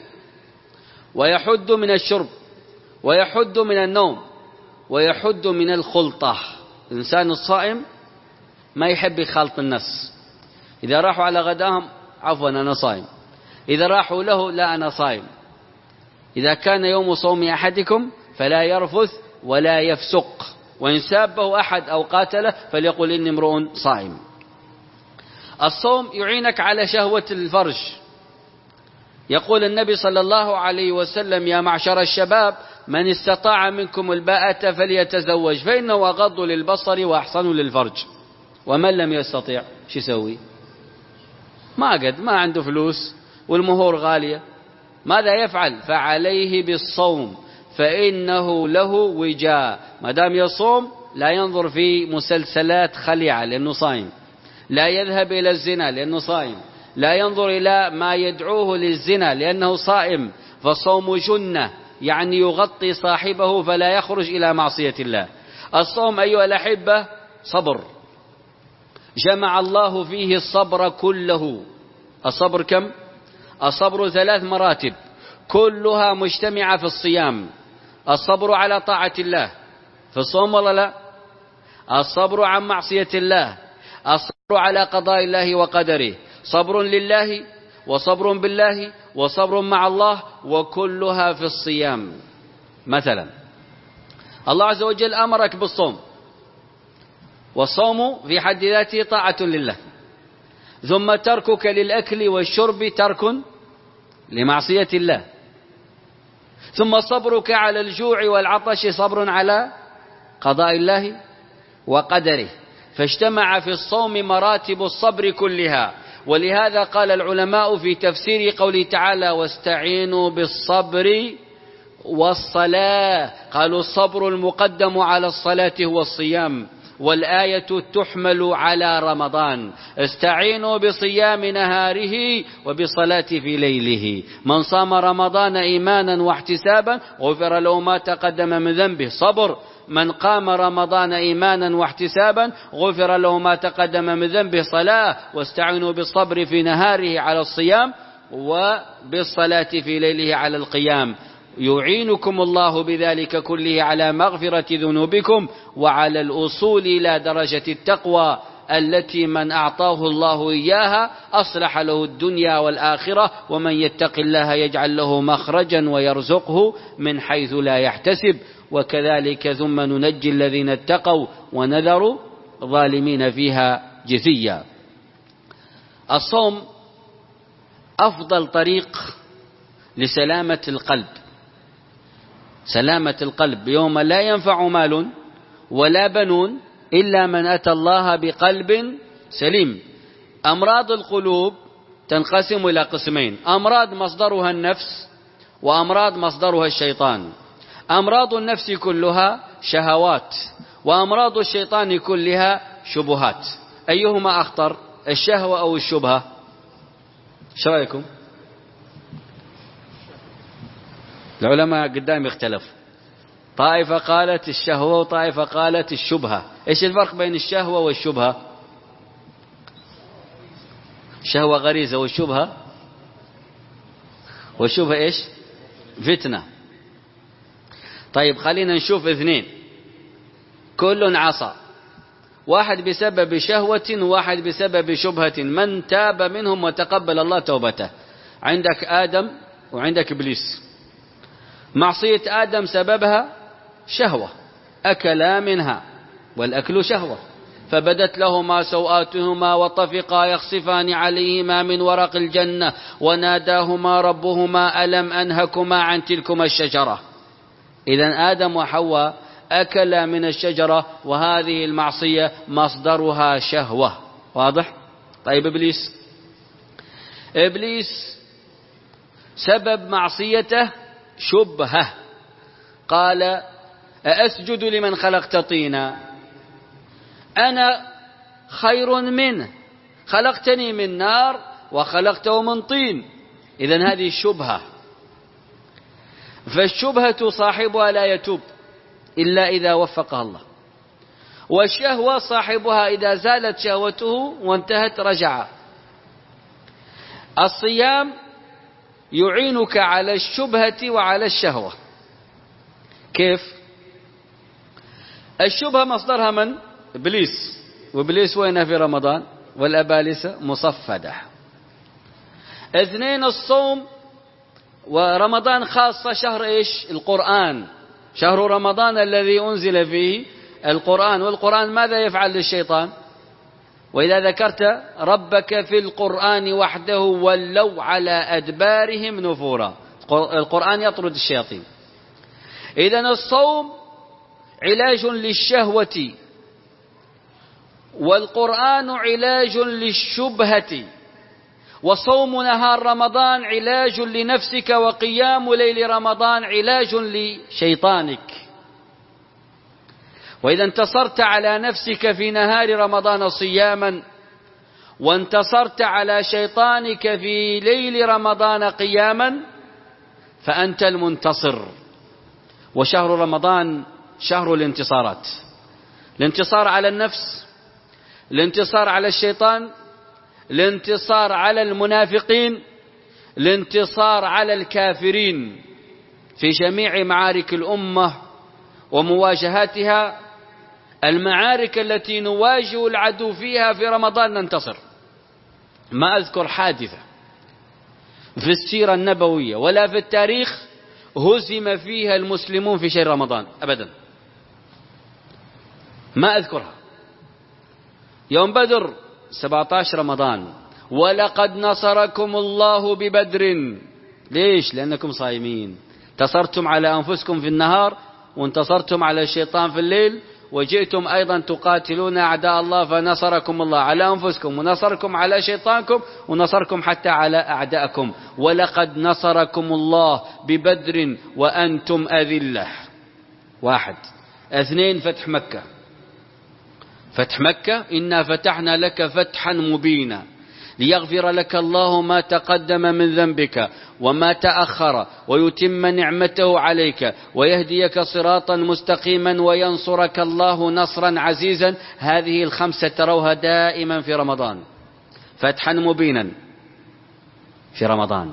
Speaker 2: ويحد من الشرب ويحد من النوم ويحد من الخلطة. الإنسان الصائم ما يحب يخالط الناس. إذا راحوا على غداهم عفوا أنا صائم، إذا راحوا له لا أنا صائم. إذا كان يوم صوم أحدكم فلا يرفث ولا يفسق، وإن سابه أحد أو قاتله فليقل إني امرؤ صائم. الصوم يعينك على شهوة الفرج. يقول النبي صلى الله عليه وسلم: يا معشر الشباب من استطاع منكم الباءة فليتزوج فإنه أغض للبصر وأحصن للفرج. ومن لم يستطيع شو يسوي؟ ما قد ما عنده فلوس والمهور غالية، ماذا يفعل؟ فعليه بالصوم فإنه له وجاء. ما دام يصوم لا ينظر في مسلسلات خليعة لأنه صائم، لا يذهب إلى الزنا لأنه صائم، لا ينظر إلى ما يدعوه للزنا لأنه صائم. فالصوم جنة، يعني يغطي صاحبه فلا يخرج إلى معصية الله. الصوم أيها الأحبة صبر، جمع الله فيه الصبر كله. الصبر كم؟ الصبر ثلاث مراتب كلها مجتمعة في الصيام. الصبر على طاعة الله في الصوم ولا لا؟ الصبر عن معصية الله، الصبر على قضاء الله وقدره، صبر لله وصبر بالله وصبر مع الله، وكلها في الصيام. مثلا الله عز وجل أمرك بالصوم، والصوم في حد ذاته طاعة لله، ثم تركك للأكل والشرب ترك لمعصية الله، ثم صبرك على الجوع والعطش صبر على قضاء الله وقدره. فاجتمع في الصوم مراتب الصبر كلها. ولهذا قال العلماء في تفسير قوله تعالى: واستعينوا بالصبر والصلاة، قالوا الصبر المقدم على الصلاة هو الصيام، والآية تحمل على رمضان. استعينوا بصيام نهاره وبصلاة في ليله. من صام رمضان إيمانا واحتسابا غفر له ما تقدم من ذنبه، صبر. من قام رمضان إيمانا واحتسابا غفر له ما تقدم من ذنبه، صلاة. واستعينوا بالصبر في نهاره على الصيام وبالصلاة في ليله على القيام. يعينكم الله بذلك كله على مغفرة ذنوبكم وعلى الأصول إلى درجة التقوى التي من أعطاه الله إياها أصلح له الدنيا والآخرة. ومن يتق الله يجعل له مخرجا ويرزقه من حيث لا يحتسب. وكذلك ثم ننجي الذين اتقوا ونذر ظالمين فيها جثيا. الصوم أفضل طريق لسلامة القلب، سلامة القلب يوم لا ينفع مال ولا بنون إلا من أتى الله بقلب سليم. أمراض القلوب تنقسم إلى قسمين: أمراض مصدرها النفس، وأمراض مصدرها الشيطان. أمراض النفس كلها شهوات، وأمراض الشيطان كلها شبهات. أيهما أخطر، الشهوة أو الشبهة؟ شو رأيكم؟ العلماء قدام اختلفوا، طائفة قالت الشهوة وطائفة قالت الشبهة. إيش الفرق بين الشهوة والشبهة؟ الشهوة غريزة، والشبهة والشبهة إيش؟ فتنة. طيب خلينا نشوف اثنين كل عصى، واحد بسبب شهوة وواحد بسبب شبهة، من تاب منهم وتقبل الله توبته؟ عندك آدم وعندك إبليس. معصية آدم سببها شهوة، أكلا منها والأكل شهوة، فبدت لهما سوآتهما وطفقا يخصفان عليهما من ورق الجنة وناداهما ربهما ألم أنهكما عن تلكما الشجرة. إذن آدم وحواء أكلا من الشجرة، وهذه المعصية مصدرها شهوة. واضح؟ طيب إبليس إبليس سبب معصيته شبهة، قال أأسجد لمن خلقت طينا، أنا خير منه، خلقتني من نار وخلقته من طين. إذن هذه الشبهة، فالشبهة صاحبها لا يتوب إلا إذا وفقها الله، والشهوة صاحبها إذا زالت شهوته وانتهت رجع. الصيام يعينك على الشبهة وعلى الشهوة. كيف؟ الشبهة مصدرها من؟ إبليس، وإبليس وين في رمضان؟ والأبالسة مصفدة. اثنين الصوم، ورمضان خاصة شهر إيش؟ القرآن، شهر رمضان الذي أنزل فيه القرآن. والقرآن ماذا يفعل للشيطان؟ وإذا ذكرت ربك في القرآن وحده ولوا على أدبارهم نفورا. القرآن يطرد الشياطين. إذن الصوم علاج للشهوة، والقرآن علاج للشبهة، وصوم نهار رمضان علاج لنفسك، وقيام ليل رمضان علاج لشيطانك. وإذا انتصرت على نفسك في نهار رمضان صياما، وانتصرت على شيطانك في ليل رمضان قياما، فأنت المنتصر. وشهر رمضان شهر الانتصارات، الانتصار على النفس، الانتصار على الشيطان، الانتصار على المنافقين، الانتصار على الكافرين. في جميع معارك الأمة ومواجهاتها، المعارك التي نواجه العدو فيها في رمضان ننتصر. ما أذكر حادثة في السيرة النبوية ولا في التاريخ هزم فيها المسلمون في شهر رمضان أبدا، ما أذكرها. يوم بدر سبعة عشر رمضان، ولقد نصركم الله ببدر. ليش؟ لأنكم صائمين، انتصرتم على أنفسكم في النهار، وانتصرتم على الشيطان في الليل، وجئتم أيضا تقاتلون أعداء الله فنصركم الله على أنفسكم، ونصركم على شيطانكم، ونصركم حتى على أعدائكم. ولقد نصركم الله ببدر وأنتم أذلة. واحد. اثنين، فتح مكة. فتح مكة، إنا فتحنا لك فتحا مبينا ليغفر لك الله ما تقدم من ذنبك وما تأخر، ويتم نعمته عليك، ويهديك صراطا مستقيما، وينصرك الله نصرا عزيزا. هذه الخمسة تروها دائما في رمضان. فتحا مبينا في رمضان،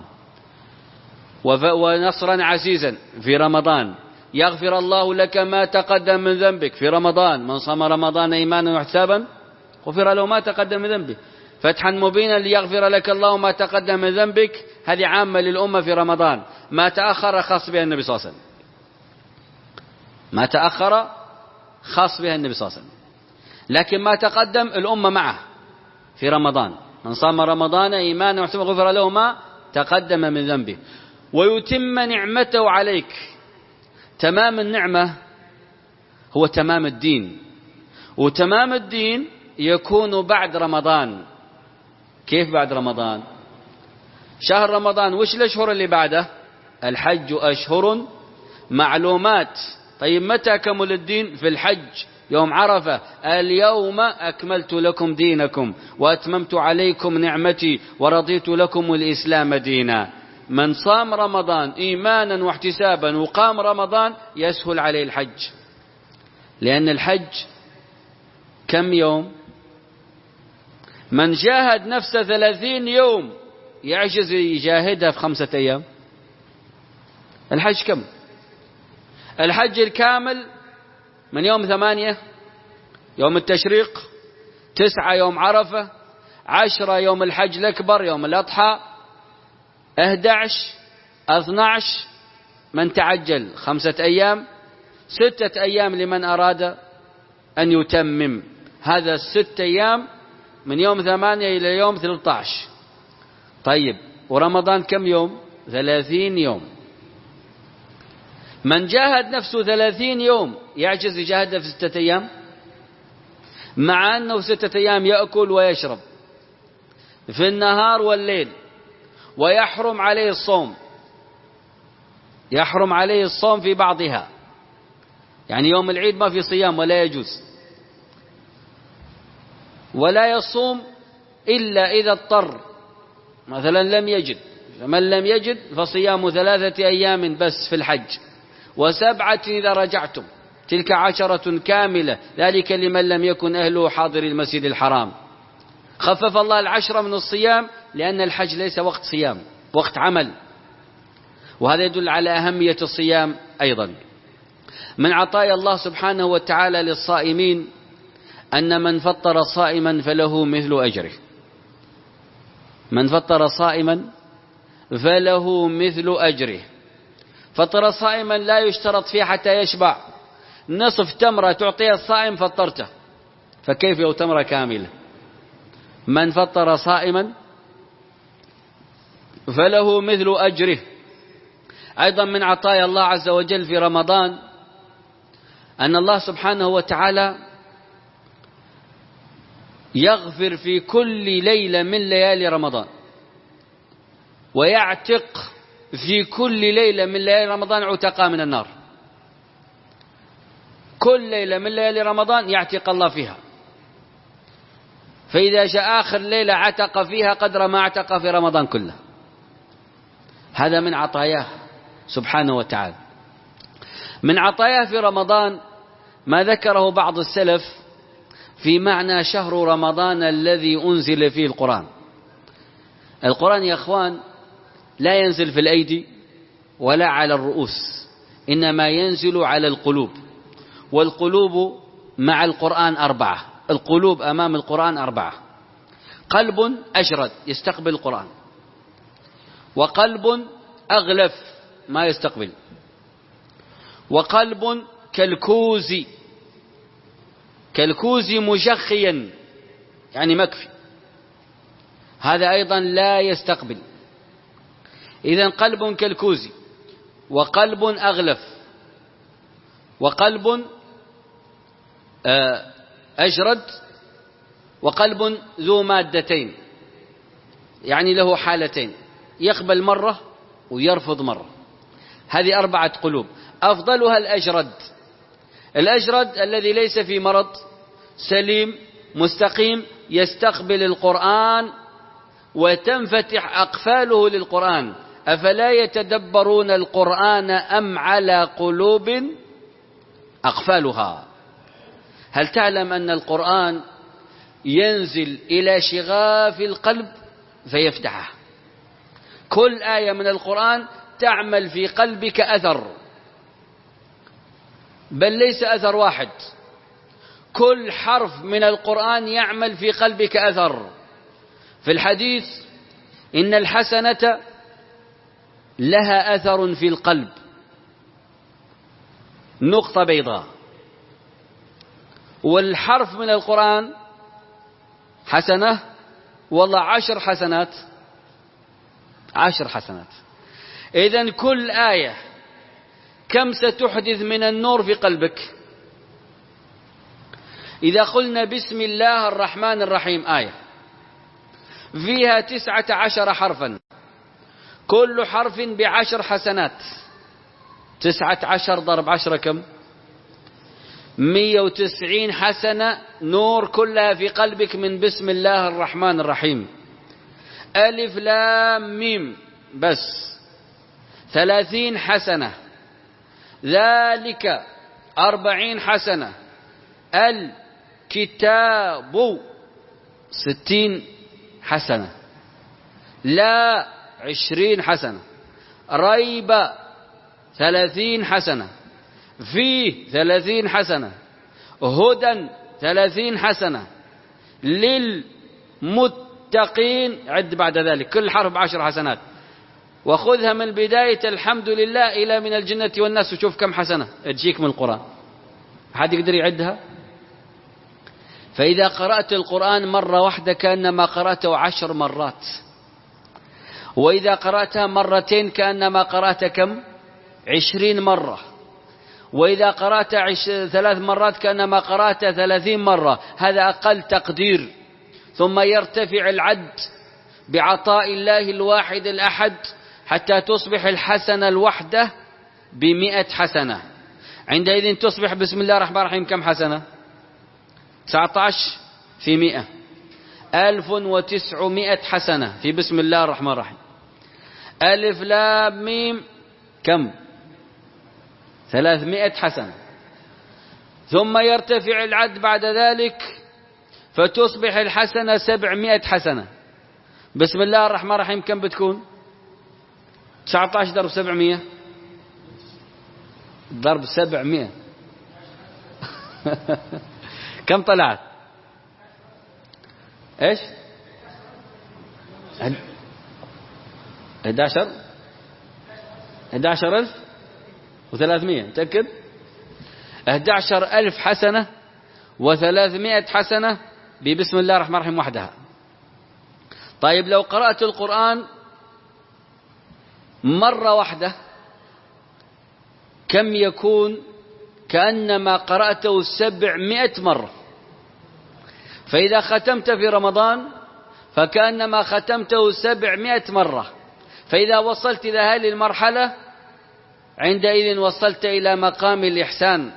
Speaker 2: ونصرا عزيزا في رمضان، يغفر الله لك ما تقدم من ذنبك في رمضان. من صام رمضان إيمانا واحتسابا غفر له ما تقدم من ذنبه. فتحا مبينا ليغفر لك الله ما تقدم من ذنبك، هذه عامة للأمة في رمضان. ما تأخر خاص بها النبي صلى الله عليه وسلم، ما تأخر خاص بها النبي صلى الله عليه وسلم، لكن ما تقدم الأمة معه في رمضان. من صام رمضان إيمانا واحتسابا غفر له ما تقدم من ذنبه ويتم نعمته عليك. تمام النعمة هو تمام الدين، وتمام الدين يكون بعد رمضان. كيف بعد رمضان؟ شهر رمضان وش الأشهر اللي بعده؟ الحج أشهر معلومات. طيب متى كمل الدين؟ في الحج، يوم عرفة: اليوم أكملت لكم دينكم وأتممت عليكم نعمتي ورضيت لكم الإسلام دينا. من صام رمضان إيمانا واحتسابا وقام رمضان يسهل عليه الحج، لأن الحج كم يوم؟ من جاهد نفسه ثلاثين يوم يعجز يجاهدها في خمسة أيام. الحج كم؟ الحج الكامل من يوم ثمانية يوم التشريق، تسعة يوم عرفة، عشرة يوم الحج الأكبر يوم الأضحى، أحد عشر اثني عشر من تعجل خمسة أيام، ستة أيام لمن أراد أن يتمم. هذا الست أيام من يوم ثمانية إلى يوم ثلاثة عشر. طيب ورمضان كم يوم؟ ثلاثين يوم. من جاهد نفسه ثلاثين يوم يعجز يجاهدها في ستة أيام، مع أنه ستة أيام يأكل ويشرب في النهار والليل، ويحرم عليه الصوم، يحرم عليه الصوم في بعضها، يعني يوم العيد ما في صيام ولا يجوز، ولا يصوم إلا إذا اضطر، مثلا لم يجد. فمن لم يجد فصيام ثلاثة أيام بس في الحج، وسبعة إذا رجعتم، تلك عشرة كاملة، ذلك لمن لم يكن أهله حاضر المسجد الحرام. خفف الله العشرة من الصيام لأن الحج ليس وقت صيام، وقت عمل، وهذا يدل على أهمية الصيام أيضا. من عطايا الله سبحانه وتعالى للصائمين أن من فطر صائما فله مثل أجره. من فطر صائما فله مثل أجره. فطر صائما لا يشترط فيه حتى يشبع. نصف تمرة تعطيها الصائم فطرته، فكيف لو تمرة كاملة؟ من فطر صائما فله مثل أجره. أيضا من عطايا الله عز وجل في رمضان أن الله سبحانه وتعالى يغفر في كل ليلة من ليالي رمضان، ويعتق في كل ليلة من ليالي رمضان عتقاء من النار. كل ليلة من ليالي رمضان يعتق الله فيها، فإذا جاء آخر ليلة عتق فيها قدر ما اعتق في رمضان كله. هذا من عطاياه سبحانه وتعالى. من عطاياه في رمضان ما ذكره بعض السلف في معنى شهر رمضان الذي أنزل فيه القرآن. القرآن يا أخوان لا ينزل في الأيدي ولا على الرؤوس، إنما ينزل على القلوب، والقلوب مع القرآن أربعة. القلوب أمام القرآن أربعة: قلب أجرد يستقبل القرآن، وقلب أغلف ما يستقبل، وقلب كالكوز، كالكوز مجخيا يعني مكفي، هذا أيضا لا يستقبل. إذن قلب كالكوز، وقلب أغلف، وقلب أجرد، وقلب ذو مادتين، يعني له حالتين، يقبل مرة ويرفض مرة. هذه أربعة قلوب. أفضلها الأجرد. الأجرد الذي ليس في مرض، سليم مستقيم، يستقبل القرآن وتنفتح أقفاله للقرآن. أفلا يتدبرون القرآن أم على قلوب أقفالها؟ هل تعلم أن القرآن ينزل إلى شغاف القلب فيفتحه؟ كل آية من القرآن تعمل في قلبك أثر، بل ليس أثر واحد، كل حرف من القرآن يعمل في قلبك أثر. في الحديث إن الحسنة لها أثر في القلب، نقطة بيضاء. والحرف من القرآن حسنة والله عشر حسنات، عشر حسنات. إذن كل آية كم ستحدث من النور في قلبك؟ إذا قلنا بسم الله الرحمن الرحيم آية فيها تسعة عشر حرفا، كل حرف بعشر حسنات، تسعة عشر ضرب عشرة كم؟ مية وتسعين حسنة نور كلها في قلبك من بسم الله الرحمن الرحيم. ألف لام ميم بس ثلاثين حسنة، ذلك أربعين حسنة، الكتاب ستين حسنة، لا عشرين حسنة، ريب ثلاثين حسنة، فيه ثلاثين حسنة، هدى ثلاثين حسنة، للمتقين عد بعد ذلك كل حرف بعشر حسنات. وخذها من بداية الحمد لله إلى من الجنة والناس وشوف كم حسنة تجيك من القرآن. حد يقدر يعدها؟ فإذا قرأت القرآن مرة واحدة كأنما قرأته عشر مرات، وإذا قرأتها مرتين كأنما قرأت كم؟ عشرين مرة، وإذا قرأت عش... ثلاث مرات كأنما قرأت ثلاثين مرة. هذا أقل تقدير. ثم يرتفع العد بعطاء الله الواحد الأحد حتى تصبح الحسنة الوحدة بمئة حسنة. عندئذ تصبح بسم الله الرحمن الرحيم كم حسنة؟ تسعة عشر في مئة، ألف وتسعمائة حسنة في بسم الله الرحمن الرحيم. ألف لام ميم كم؟ ثلاثمائة حسنة. ثم يرتفع العد بعد ذلك فتصبح الحسنة سبعمائة حسنة. بسم الله الرحمن الرحيم كم بتكون؟ تسعة عشر ضرب سبعمائة ضرب سبعمائة كم طلعت؟ ايش؟ احد عشر احد عشر ألف وثلاثمائة. متأكد؟ احد عشر ألف حسنة وثلاثمائة حسنة ببسم الله الرحمن الرحيم وحدها. طيب لو قرأت القرآن مرة واحدة كم يكون؟ كأنما قرأته سبعمائة مرة. فإذا ختمت في رمضان فكأنما ختمته سبعمائة مرة. فإذا وصلت إلى هذه المرحلة عندئذ وصلت إلى مقام الإحسان.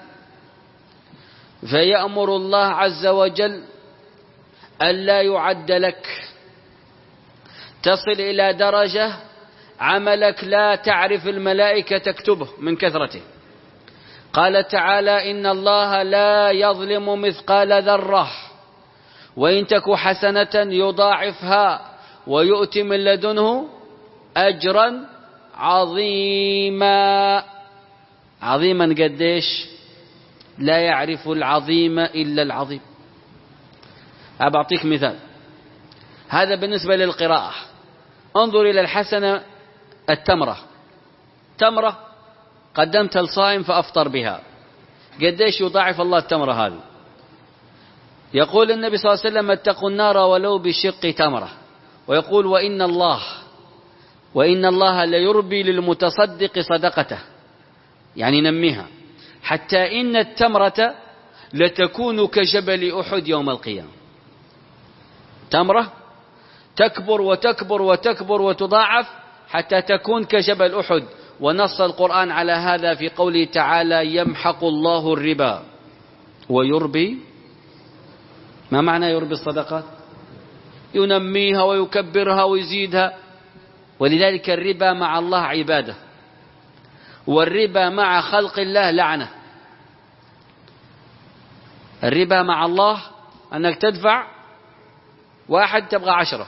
Speaker 2: فيأمر الله عز وجل ألا يعد لك، تصل إلى درجة عملك لا تعرف الملائكة تكتبه من كثرته. قال تعالى إن الله لا يظلم مثقال ذرة وإن تك حسنة يضاعفها ويؤتي من لدنه أجرا عظيما. عظيما قديش؟ لا يعرف العظيم إلا العظيم. أعطيك مثال. هذا بالنسبة للقراءة. انظر إلى الحسنة التمرة. تمرة قدمت الصائم فأفطر بها، قديش يضاعف الله التمرة هذه؟ يقول النبي صلى الله عليه وسلم اتقوا النار ولو بشق تمرة. ويقول وإن الله وإن الله ليربي للمتصدق صدقته، يعني نميها، حتى إن التمرة لتكون كجبل أحد يوم القيامة. تمرة تكبر وتكبر وتكبر وتضاعف حتى تكون كجبل أحد. ونص القرآن على هذا في قوله تعالى يمحق الله الربا ويربي. ما معنى يربي الصدقات؟ ينميها ويكبرها ويزيدها. ولذلك الربا مع الله عبادة، والربا مع خلق الله لعنة. الربا مع الله أنك تدفع واحد تبغى عشرة،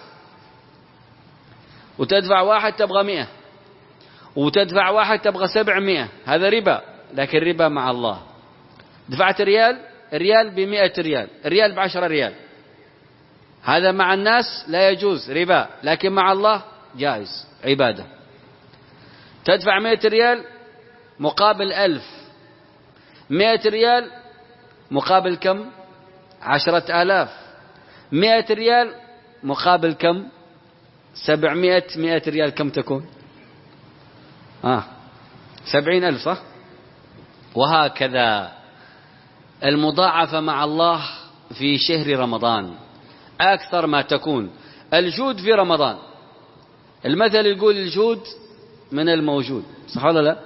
Speaker 2: وتدفع واحد تبغى مئة، وتدفع واحد تبغى سبعمائة. هذا ربا. لكن ربا مع الله، دفعت ريال، ريال بمئة ريال، ريال بعشرة ريال. هذا مع الناس لا يجوز ربا، لكن مع الله جائز عبادة. تدفع مئة ريال مقابل ألف، مئة ريال مقابل كم؟ عشرة آلاف. مئة ريال مقابل كم؟ سبعمائة مئة ريال كم تكون؟ آه سبعين ألف صح؟ وهكذا المضاعفة مع الله في شهر رمضان أكثر ما تكون. الجود في رمضان، المثل يقول الجود من الموجود، صح ولا لا؟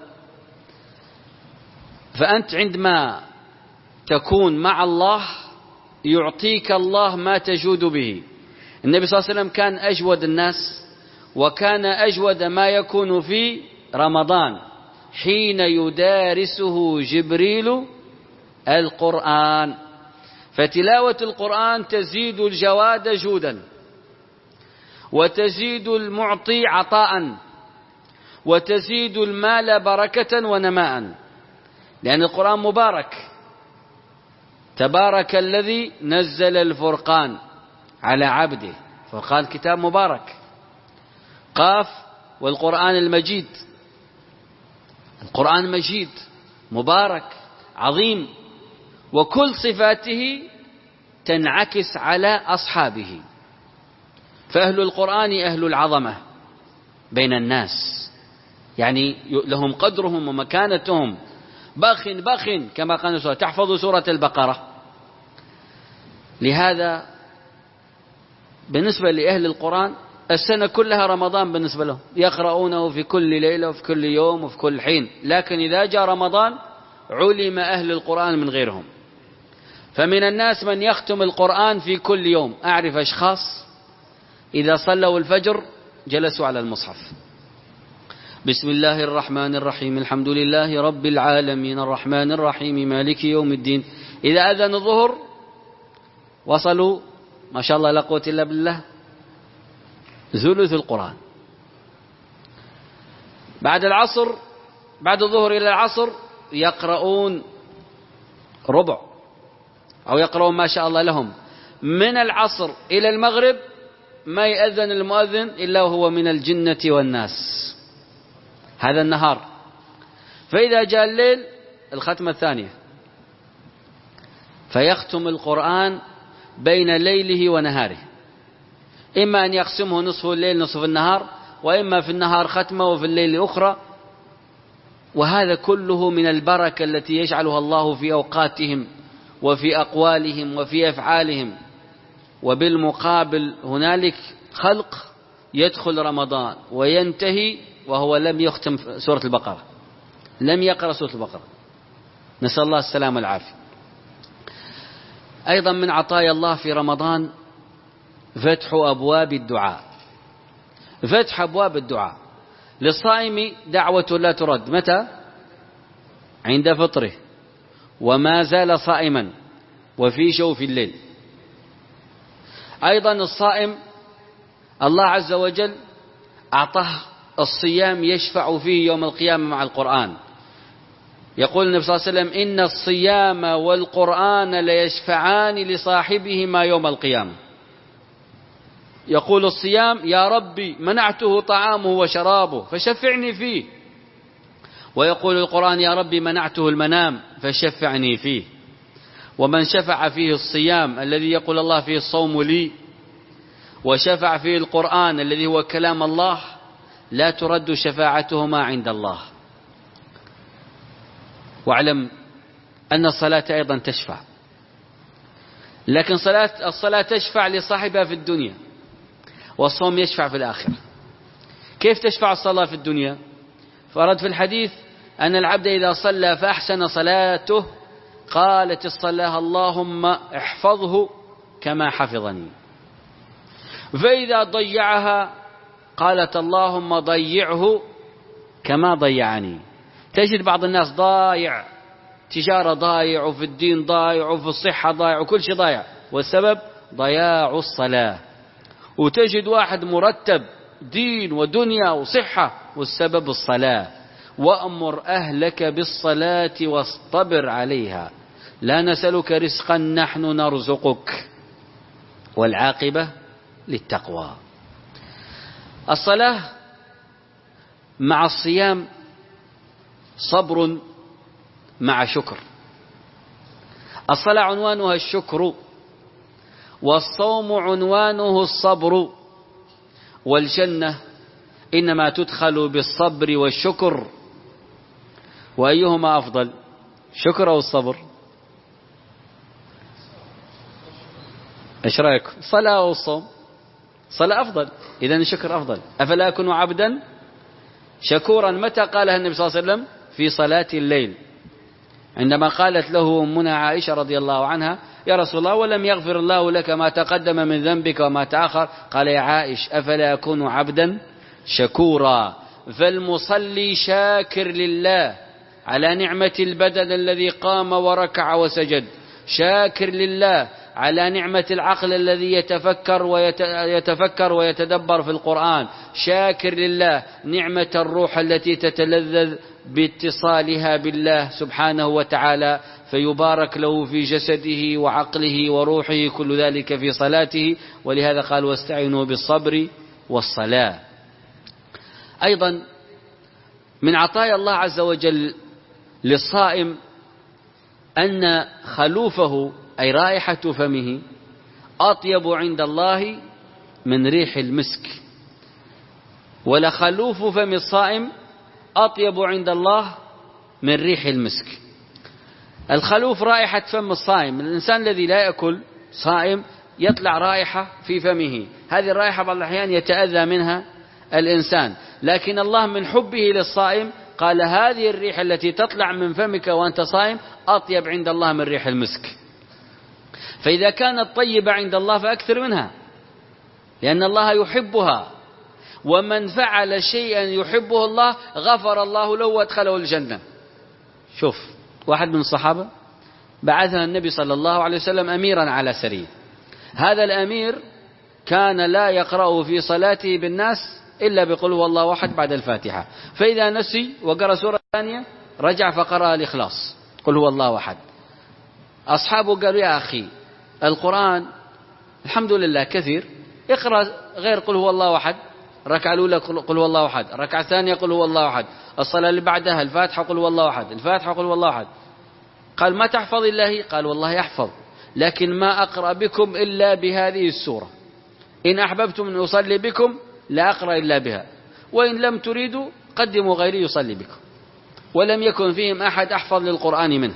Speaker 2: فأنت عندما تكون مع الله يعطيك الله ما تجود به. النبي صلى الله عليه وسلم كان أجود الناس، وكان أجود ما يكون في رمضان حين يدارسه جبريل القرآن. فتلاوة القرآن تزيد الجواد جودا، وتزيد المعطي عطاء، وتزيد المال بركة ونماء، لأن القرآن مبارك. تبارك الذي نزل الفرقان على عبده، فرقان كتاب مبارك. قاف والقرآن المجيد، القرآن مجيد مبارك عظيم، وكل صفاته تنعكس على أصحابه. فأهل القرآن أهل العظمة بين الناس، يعني لهم قدرهم ومكانتهم. بخ بخ كما قال سورة تحفظ سورة البقرة. لهذا بالنسبة لأهل القرآن السنة كلها رمضان بالنسبة لهم، يقرؤونه في كل ليلة وفي كل يوم وفي كل حين. لكن إذا جاء رمضان علم أهل القرآن من غيرهم. فمن الناس من يختم القرآن في كل يوم. أعرف أشخاص إذا صلوا الفجر جلسوا على المصحف، بسم الله الرحمن الرحيم الحمد لله رب العالمين الرحمن الرحيم مالك يوم الدين. إذا أذن الظهر وصلوا ما شاء الله لا قوة إلا بالله ثلث القرآن. بعد العصر، بعد الظهر إلى العصر يقرؤون ربع أو يقرؤون ما شاء الله لهم. من العصر إلى المغرب ما يأذن المؤذن إلا وهو من الجنة والناس. هذا النهار. فإذا جاء الليل الختمة الثانية، فيختم القرآن بين ليله ونهاره، إما أن يقسمه نصف الليل نصف النهار، وإما في النهار ختمة وفي الليل أخرى. وهذا كله من البركة التي يجعلها الله في أوقاتهم وفي أقوالهم وفي أفعالهم. وبالمقابل هنالك خلق يدخل رمضان وينتهي وهو لم يختم سورة البقرة، لم يقرأ سورة البقرة، نسأل الله السلامة والعافية. أيضا من عطايا الله في رمضان فتح أبواب الدعاء. فتح أبواب الدعاء للصائم دعوة لا ترد. متى؟ عند فطره وما زال صائما وفي جوف الليل. أيضا الصائم الله عز وجل أعطاه الصيام يشفع فيه يوم القيامة مع القرآن. يقول النبي صلى الله عليه وسلم إن الصيام والقرآن ليشفعان لصاحبهما يوم القيامة. يقول الصيام يا ربي منعته طعامه وشرابه فشفعني فيه، ويقول القرآن يا ربي منعته المنام فشفعني فيه. ومن شفع فيه الصيام الذي يقول الله فيه الصوم لي، وشفع فيه القرآن الذي هو كلام الله، لا ترد شفاعتهما عند الله. واعلم أن الصلاة أيضا تشفع، لكن صلاة الصلاة تشفع لصاحبها في الدنيا، والصوم يشفع في الآخرة. كيف تشفع الصلاة في الدنيا؟ فرد في الحديث أن العبد إذا صلى فأحسن صلاته قالت الصلاة اللهم احفظه كما حفظني، فإذا ضيعها قالت اللهم ضيعه كما ضيعني. تجد بعض الناس ضايع، تجارة ضايع، وفي الدين ضايع، وفي الصحة ضايع، وكل شيء ضايع، والسبب ضياع الصلاة. وتجد واحد مرتب دين ودنيا وصحة، والسبب الصلاة. وأمر أهلك بالصلاة واصطبر عليها لا نسألك رزقا نحن نرزقك والعاقبة للتقوى. الصلاة مع الصيام صبر مع شكر. الصلاة عنوانها الشكر، والصوم عنوانه الصبر، والجنة إنما تدخل بالصبر والشكر. وأيهما أفضل، شكر أو الصبر؟ إيش رأيكم؟ صلاة أو الصوم؟ صلاة أفضل، إذن الشكر أفضل. أفلا أكون عبدا شكورا؟ متى قالها النبي صلى الله عليه وسلم؟ في صلاة الليل، عندما قالت له أمنا عائشة رضي الله عنها: يا رسول الله، ولم يغفر الله لك ما تقدم من ذنبك وما تأخر. قال: يا عائش، أفلا أكون عبدا شكورا؟ فالمصلي شاكر لله على نعمة البدن الذي قام وركع وسجد، شاكر لله على نعمة العقل الذي يتفكر ويتفكر ويتدبر في القرآن، شاكر لله نعمة الروح التي تتلذذ باتصالها بالله سبحانه وتعالى، فيبارك له في جسده وعقله وروحه، كل ذلك في صلاته. ولهذا قال: واستعينوا بالصبر والصلاة. أيضا من عطايا الله عز وجل للصائم أن خلوفه أي رائحة فمه أطيب عند الله من ريح المسك. ولخلوف فم الصائم أطيب عند الله من ريح المسك. الخلوف رائحة فم الصائم، الإنسان الذي لا يأكل صائم يطلع رائحة في فمه، هذه الرائحة بعض الأحيان يتأذى منها الإنسان، لكن الله من حبه للصائم قال: هذه الريح التي تطلع من فمك وأنت صائم أطيب عند الله من ريح المسك. فإذا كانت طيبة عند الله فأكثر منها، لأن الله يحبها، ومن فعل شيئا يحبه الله غفر الله له وادخله الجنة. شوف، واحد من الصحابة بعثنا النبي صلى الله عليه وسلم أميرا على سرية، هذا الأمير كان لا يقرأ في صلاته بالناس إلا بقل هو الله أحد بعد الفاتحة، فإذا نسي وقرأ سورة ثانية رجع فقرأ الإخلاص قل هو الله أحد. أصحابه قالوا: يا أخي، القرآن الحمد لله كثير، اقرأ غير قل هو الله أحد، ركعة الأولى قل هو الله أحد، ركعة الثانية قل هو الله أحد، الصلاة اللي بعدها الفاتحة قل هو الله أحد، الفاتحة قل هو الله أحد. قال: ما تحفظ إلا هي؟ قال: والله يحفظ، لكن ما أقرأ بكم إلا بهذه السورة، إن أحببتم أن أصلي بكم لا أقرأ إلا بها، وإن لم تريدوا قدموا غيري يصلي بكم. ولم يكن فيهم أحد أحفظ للقرآن منه،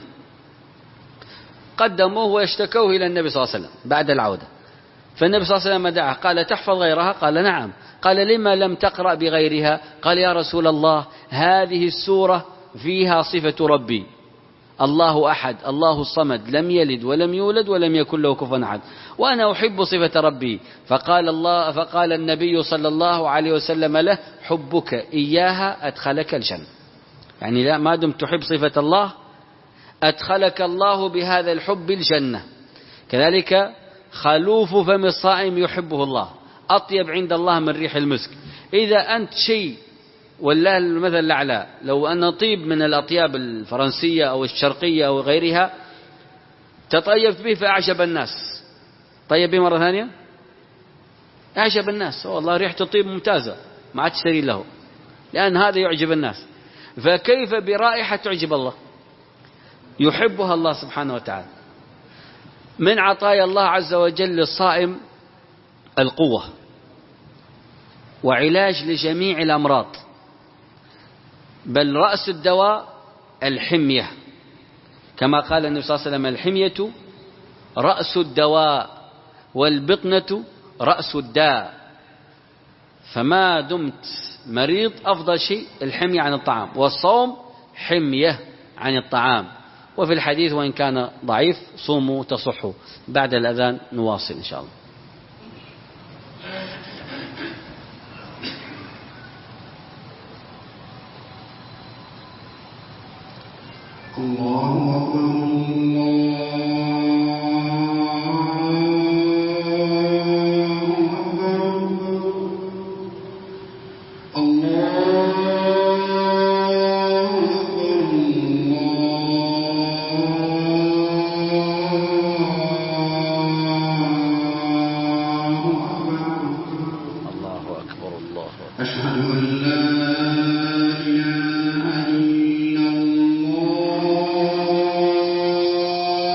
Speaker 2: قدموه واشتكوه إلى النبي صلى الله عليه وسلم بعد العودة، فالنبي صلى الله عليه وسلم دعاه قال: تحفظ غيرها؟ قال: نعم. قال: لما لم تقرأ بغيرها؟ قال: يا رسول الله، هذه السورة فيها صفة ربي، الله أحد الله الصمد لم يلد ولم يولد ولم يكن له كفوا أحد، وأنا أحب صفة ربي. فقال الله فقال النبي صلى الله عليه وسلم له: حبك إياها أدخلك الجنة. يعني لا، ما دمت تحب صفة الله أدخلك الله بهذا الحب الجنة. كذلك خلوف فم الصائم يحبه الله أطيب عند الله من ريح المسك. إذا أنت شيء، والله المثل الأعلى، لو أن طيب من الأطياب الفرنسية أو الشرقية أو غيرها تطيبت به فأعجب الناس، طيب به مرة ثانية أعجب الناس، والله ريحة الطيب ممتازة، ما عاد تشتري له، لأن هذا يعجب الناس. فكيف برائحة تعجب الله؟ يحبها الله سبحانه وتعالى. من عطايا الله عز وجل للصائم القوة، وعلاج لجميع الأمراض، بل رأس الدواء الحمية، كما قال النبي صلى الله عليه وسلم: الحمية رأس الدواء والبطنة رأس الداء. فما دمت مريض أفضل شيء الحمية عن الطعام، والصوم حمية عن الطعام. وفي الحديث وإن كان ضعيف: صوموا تصحوا. بعد الأذان نواصل إن شاء الله.
Speaker 3: الله أكبر الله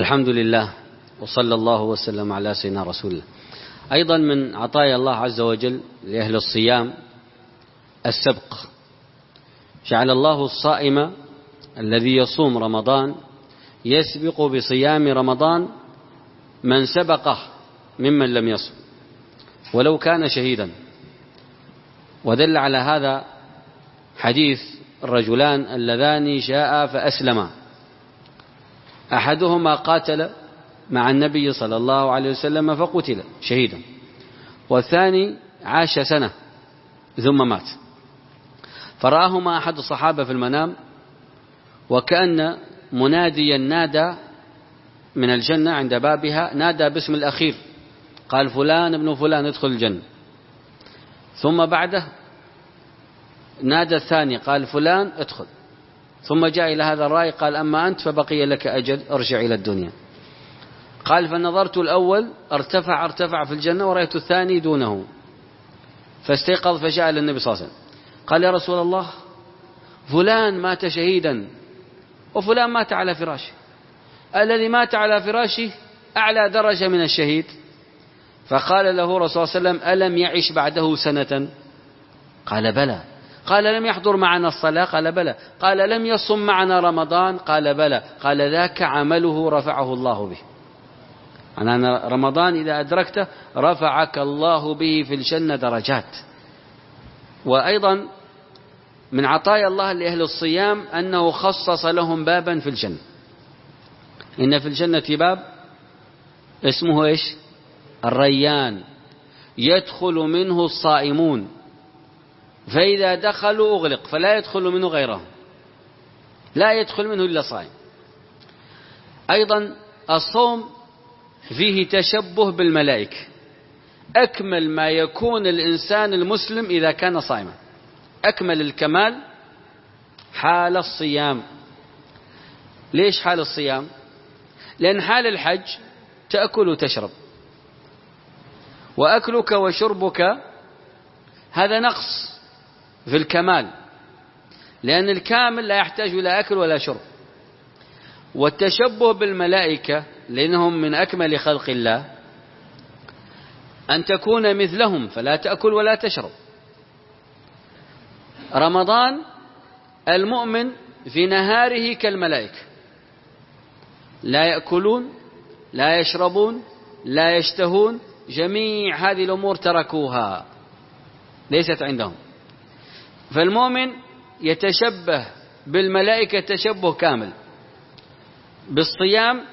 Speaker 2: الحمد لله وصلى الله وسلم على سيدنا رسول الله. أيضا من عطايا الله عز وجل لأهل الصيام السبق. جعل الله الصائم الذي يصوم رمضان يسبق بصيام رمضان من سبقه ممن لم يصم ولو كان شهيدا. ودل على هذا حديث الرجلان اللذان جاء فأسلما، أحدهما قاتل مع النبي صلى الله عليه وسلم فقتل شهيدا، والثاني عاش سنة ثم مات. فرآهما أحد الصحابة في المنام وكأن مناديا نادى من الجنة عند بابها، نادى باسم الأخير قال فلان ابن فلان ادخل الجنة. ثم بعده نادى الثاني قال فلان ادخل. ثم جاء إلى هذا الرأي قال أما أنت فبقي لك أجل ارجع إلى الدنيا. قال فنظرت الأول ارتفع ارتفع في الجنة ورأيت الثاني دونه، فاستيقظ فجاء إلى النبي صلى الله عليه وسلم قال يا رسول الله فلان مات شهيدا وفلان مات على فراشه، الذي مات على فراشه أعلى درجة من الشهيد. فقال له رسول الله صلى الله عليه وسلم ألم يعش بعده سنة؟ قال بلى. قال لم يحضر معنا الصلاة؟ قال بلى. قال لم يصم معنا رمضان؟ قال بلى. قال ذاك عمله رفعه الله به. أنا رمضان إذا أدركته رفعك الله به في الجنة درجات. وأيضا من عطايا الله لأهل الصيام أنه خصص لهم بابا في الجنة. إن في الجنة باب اسمه إيش؟ الريان، يدخل منه الصائمون، فإذا دخلوا أغلق فلا يدخل منه غيرهم، لا يدخل منه إلا صائم. أيضا الصوم فيه تشبه بالملائكة، أكمل ما يكون الإنسان المسلم إذا كان صائما، أكمل الكمال حال الصيام. ليش حال الصيام؟ لأن حال الحج تأكل وتشرب، وأكلك وشربك هذا نقص في الكمال، لأن الكامل لا يحتاج إلى أكل ولا شرب. والتشبه بالملائكة لأنهم من أكمل خلق الله أن تكون مثلهم فلا تأكل ولا تشرب. رمضان المؤمن في نهاره كالملائكة، لا يأكلون لا يشربون لا يشتهون، جميع هذه الأمور تركوها ليست عندهم. فالمؤمن يتشبه بالملائكة تشبه كامل بالصيام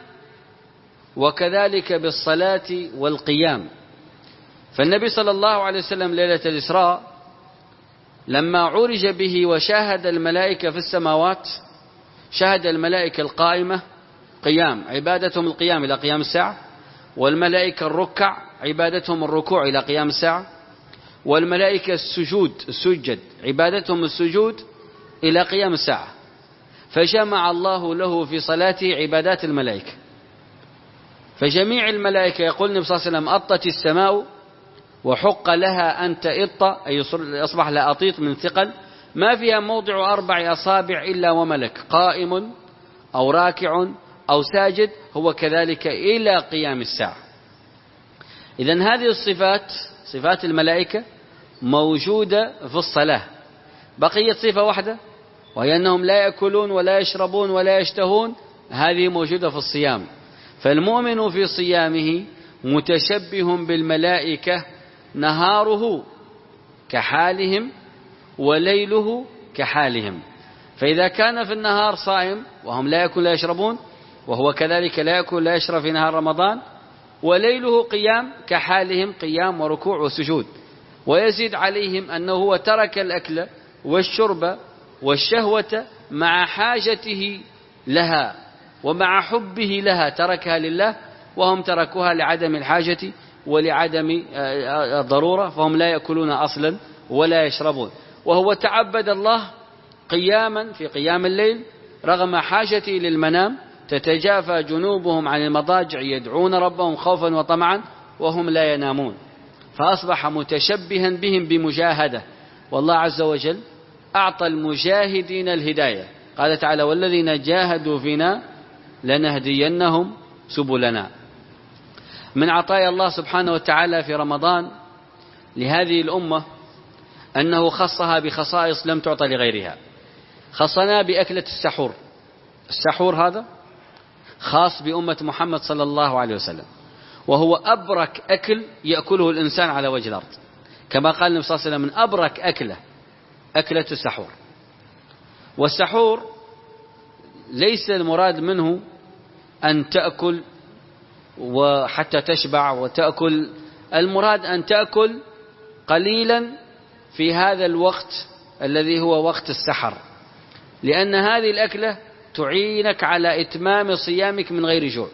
Speaker 2: وكذلك بالصلاة والقيام. فالنبي صلى الله عليه وسلم ليلة الإسراء لما عرج به وشاهد الملائكة في السماوات، شاهد الملائكة القائمة قيام عبادتهم القيام إلى قيام الساعة، والملائكة الركع عبادتهم الركوع إلى قيام الساعة، والملائكة السجود السجد عبادتهم السجود إلى قيام الساعة. فجمع الله له في صلاته عبادات الملائكة. فجميع الملائكة يقول النبي صلى الله عليه وسلم أطت السماء وحق لها أن تئط، أي أصبح لها أطيط من ثقل، ما فيها موضع أربع أصابع إلا وملك قائم أو راكع أو ساجد، هو كذلك إلى قيام الساعة. إذن هذه الصفات صفات الملائكة موجودة في الصلاة. بقيت صفة واحدة وهي أنهم لا يأكلون ولا يشربون ولا يشتهون، هذه موجودة في الصيام. فالمؤمن في صيامه متشبه بالملائكة، نهاره كحالهم وليله كحالهم. فإذا كان في النهار صائم وهم لا يأكل لا يشربون، وهو كذلك لا يأكل لا يشرب في نهار رمضان، وليله قيام كحالهم قيام وركوع وسجود. ويزيد عليهم أنه هو ترك الأكل والشرب والشهوة مع حاجته لها ومع حبه لها، تركها لله وهم تركوها لعدم الحاجة ولعدم الضرورة، فهم لا يأكلون أصلا ولا يشربون. وهو تعبد الله قياما في قيام الليل رغم حاجته للمنام، تتجافى جنوبهم عن المضاجع يدعون ربهم خوفا وطمعا وهم لا ينامون. فأصبح متشبها بهم بمجاهدة. والله عز وجل أعطى المجاهدين الهداية، قال تعالى والذين جاهدوا فينا لنهدينهم سبلنا. من عطايا الله سبحانه وتعالى في رمضان لهذه الأمة أنه خصها بخصائص لم تعطى لغيرها. خصنا بأكلة السحور. السحور هذا خاص بأمة محمد صلى الله عليه وسلم، وهو أبرك أكل يأكله الإنسان على وجه الأرض، كما قال النبي صلى الله عليه وسلم: من أبرك أكلة أكلة السحور. والسحور ليس المراد منه أن تأكل وحتى تشبع وتأكل، المراد أن تأكل قليلا في هذا الوقت الذي هو وقت السحر، لأن هذه الأكلة تعينك على إتمام صيامك من غير جوع،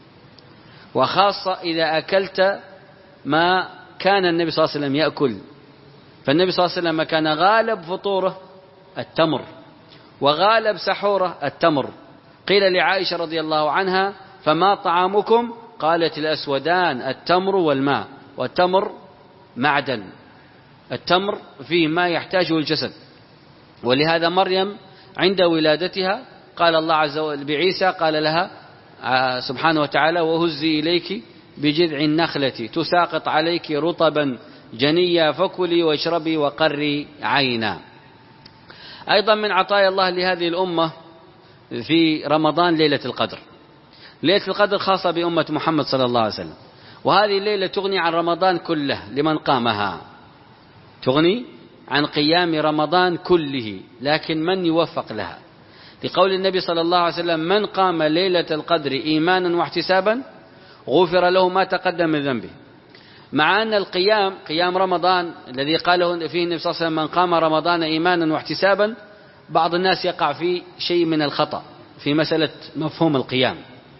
Speaker 2: وخاصة إذا أكلت ما كان النبي صلى الله عليه وسلم يأكل. فالنبي صلى الله عليه وسلم كان غالب فطوره التمر، وغالب سحوره التمر. قيل لعائشة رضي الله عنها: فما طعامكم؟ قالت: الأسودان، التمر والماء. والتمر معدن، التمر فيه ما يحتاجه الجسد. ولهذا مريم عند ولادتها قال الله عز وجل بعيسى، قال لها سبحانه وتعالى: وهزي إليك بجذع النخلة تساقط عليك رطبا جنيا فكلي واشربي وقري عينا. أيضا من عطايا الله لهذه الأمة في رمضان ليلة القدر. ليلة القدر خاصة بأمة محمد صلى الله عليه وسلم، وهذه الليلة تغني عن رمضان كله لمن قامها، تغني عن قيام رمضان كله، لكن من يوفق لها؟ لقول النبي صلى الله عليه وسلم: من قام ليلة القدر إيمانا واحتسابا غفر له ما تقدم من ذنبه. مع أن القيام قيام رمضان الذي قاله فيه النبي صلى الله عليه وسلم: من قام رمضان إيمانا واحتسابا، بعض الناس يقع في شيء من الخطأ في مسألة مفهوم القيام.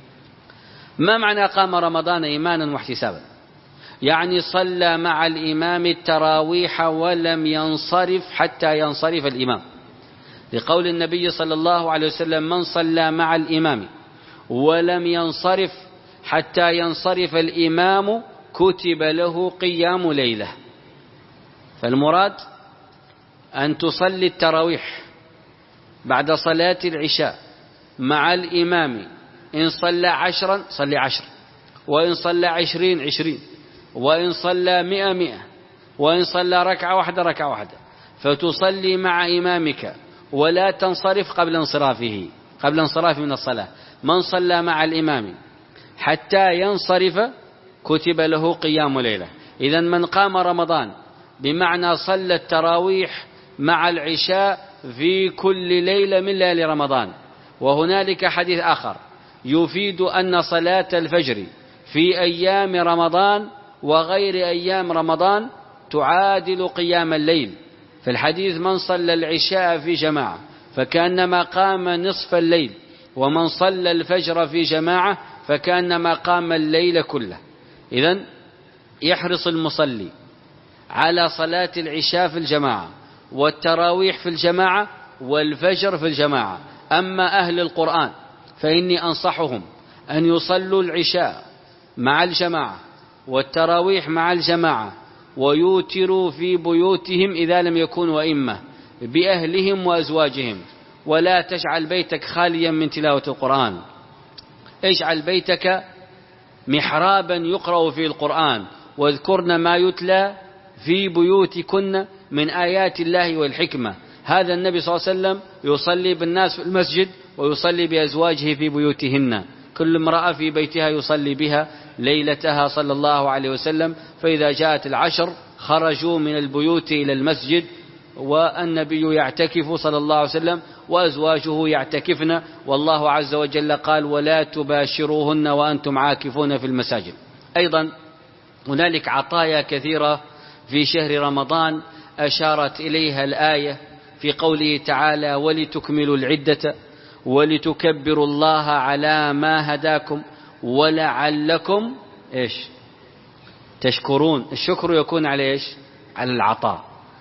Speaker 2: ما معنى قام رمضان إيمانا واحتسابا؟ يعني صلى مع الإمام التراويح ولم ينصرف حتى ينصرف الإمام، لقول النبي صلى الله عليه وسلم: من صلى مع الإمام ولم ينصرف حتى ينصرف الإمام كتب له قيام ليلة. فالمراد أن تصلي التراويح بعد صلاة العشاء مع الإمام، إن صلى عشرا صلي عشر، وإن صلى عشرين عشرين، وإن صلى مئة مئة، وإن صلى ركعة واحدة ركعة واحدة، فتصلي مع إمامك ولا تنصرف قبل انصرافه قبل انصراف من الصلاة. من صلى مع الإمام حتى ينصرف كتب له قيام ليلة. إذن من قام رمضان بمعنى صلى التراويح مع العشاء في كل ليلة من ليالي رمضان. وهنالك حديث آخر يفيد أن صلاة الفجر في أيام رمضان وغير أيام رمضان تعادل قيام الليل. في الحديث: من صلى العشاء في جماعة فكأنما قام نصف الليل، ومن صلى الفجر في جماعة فكأنما قام الليل كله. إذن يحرص المصلي على صلاة العشاء في الجماعة، والتراويح في الجماعة، والفجر في الجماعة. أما أهل القرآن فإني أنصحهم أن يصلوا العشاء مع الجماعة والتراويح مع الجماعة، ويوتروا في بيوتهم إذا لم يكونوا أئمة بأهلهم وأزواجهم. ولا تجعل بيتك خاليا من تلاوة القرآن، اجعل بيتك محرابا يقرأ فيه القرآن، واذكرن ما يتلى في بيوتكن من آيات الله والحكمة. هذا النبي صلى الله عليه وسلم يصلي بالناس في المسجد ويصلي بأزواجه في بيوتهن، كل امرأة في بيتها يصلي بها ليلتها صلى الله عليه وسلم. فإذا جاءت العشر خرجوا من البيوت إلى المسجد، والنبي يعتكف صلى الله عليه وسلم وأزواجه يعتكفن، والله عز وجل قال: ولا تباشروهن وأنتم عاكفون في المساجد. أيضا هنالك عطايا كثيرة في شهر رمضان أشارت إليها الآية في قوله تعالى: ولتكملوا العدة ولتكبروا الله على ما هداكم ولعلكم إيش تشكرون. الشكر يكون على إيش؟ على العطاء.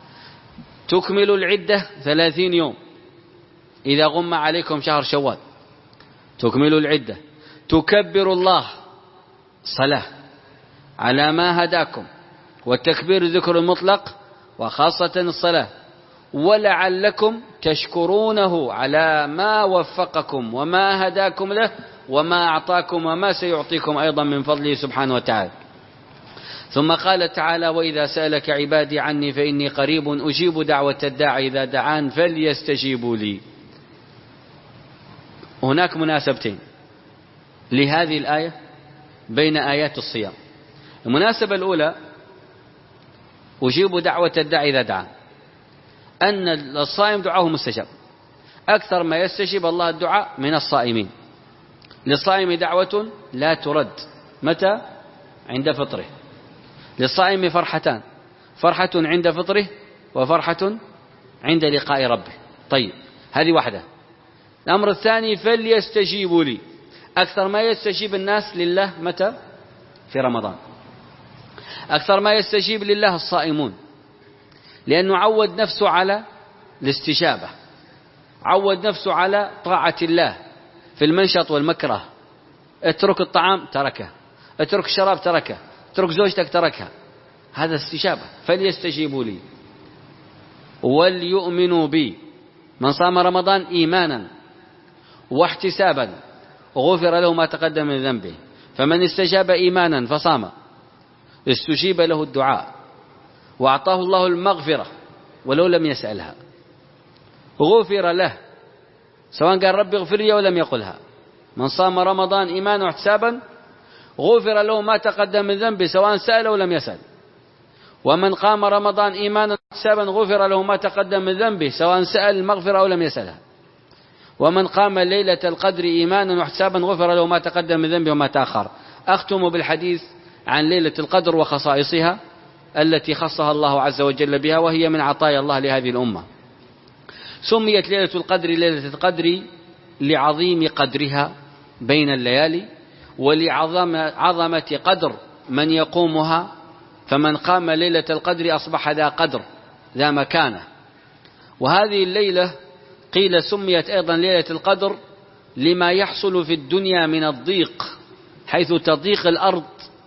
Speaker 2: تكملوا العدة ثلاثين يوم إذا غم عليكم شهر شوال، تكملوا العدة. تكبروا الله صلاة على ما هداكم، والتكبير ذكر المطلق وخاصة الصلاة. ولعلكم تشكرونه على ما وفقكم وما هداكم له وما أعطاكم وما سيعطيكم أيضا من فضله سبحانه وتعالى. ثم قال تعالى: وإذا سألك عبادي عني فإني قريب أجيب دعوة الداعي إذا دعان فليستجيبوا لي. هناك مناسبتين لهذه الآية بين آيات الصيام. المناسبة الأولى أجيب دعوة الداعي إذا دعان، أن الصائم دعاه مستجاب، أكثر ما يستجيب الله الدعاء من الصائمين. للصائم دعوة لا ترد، متى؟ عند فطره. للصائم فرحتان: فرحة عند فطره وفرحة عند لقاء ربه. طيب، هذه واحدة. الأمر الثاني: فليستجيبوا لي. أكثر ما يستجيب الناس لله متى؟ في رمضان. أكثر ما يستجيب لله الصائمون، لأنه عود نفسه على الاستجابة، عود نفسه على طاعة الله في المنشط والمكره. اترك الطعام تركه، اترك الشراب تركه، اترك زوجتك تركها. هذا استجابة. فليستجيبوا لي وليؤمنوا بي. من صام رمضان إيمانا واحتسابا غفر له ما تقدم من ذنبه. فمن استجاب إيمانا فصام استجيب له الدعاء وأعطاه الله المغفرة ولو لم يسألها. غفر له سواء قال ربي اغفر لي ولم يقلها. من صام رمضان إيمانا واحتسابا غفر له ما تقدم من ذنبه سواء سأل أو لم يسأل. ومن قام رمضان إيمانا واحتسابا غفر له ما تقدم من ذنبه سواء سأل المغفرة أو لم يسألها. ومن قام ليلة القدر إيمانا واحتسابا غفر له ما تقدم من ذنبه وما تأخر. أختم بالحديث عن ليلة القدر وخصائصها التي خصها الله عز وجل بها، وهي من عطايا الله لهذه الأمة. سميت ليلة القدر ليلة القدر لعظيم قدرها بين الليالي ولعظمة قدر من يقومها. فمن قام ليلة القدر أصبح ذا قدر ذا مكانة. وهذه الليلة قيل سميت أيضا ليلة القدر لما يحصل في الدنيا من الضيق، حيث تضيق الأرض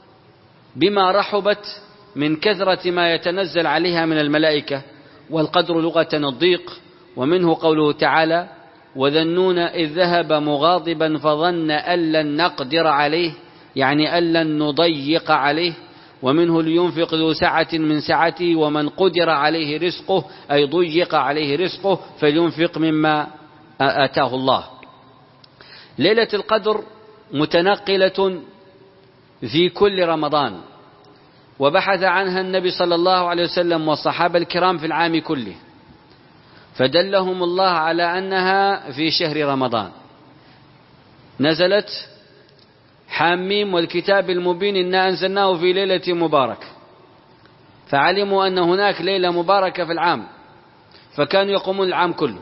Speaker 2: بما رحبت من كثرة ما يتنزل عليها من الملائكة. والقدر لغة الضيق، ومنه قوله تعالى: وذنون إذ ذهب مغاضبا فظن أن لن نقدر عليه، يعني أن لن نضيق عليه. ومنه لينفق ذو سعة من سعته ومن قدر عليه رزقه، أي ضيق عليه رزقه فلينفق مما آتاه الله. ليلة القدر متنقلة في كل رمضان، وبحث عنها النبي صلى الله عليه وسلم والصحابة الكرام في العام كله، فدلهم الله على أنها في شهر رمضان. نزلت: حاميم والكتاب المبين إنا أنزلناه في ليلة مبارك. فعلموا أن هناك ليلة مباركة في العام، فكانوا يقومون العام كله.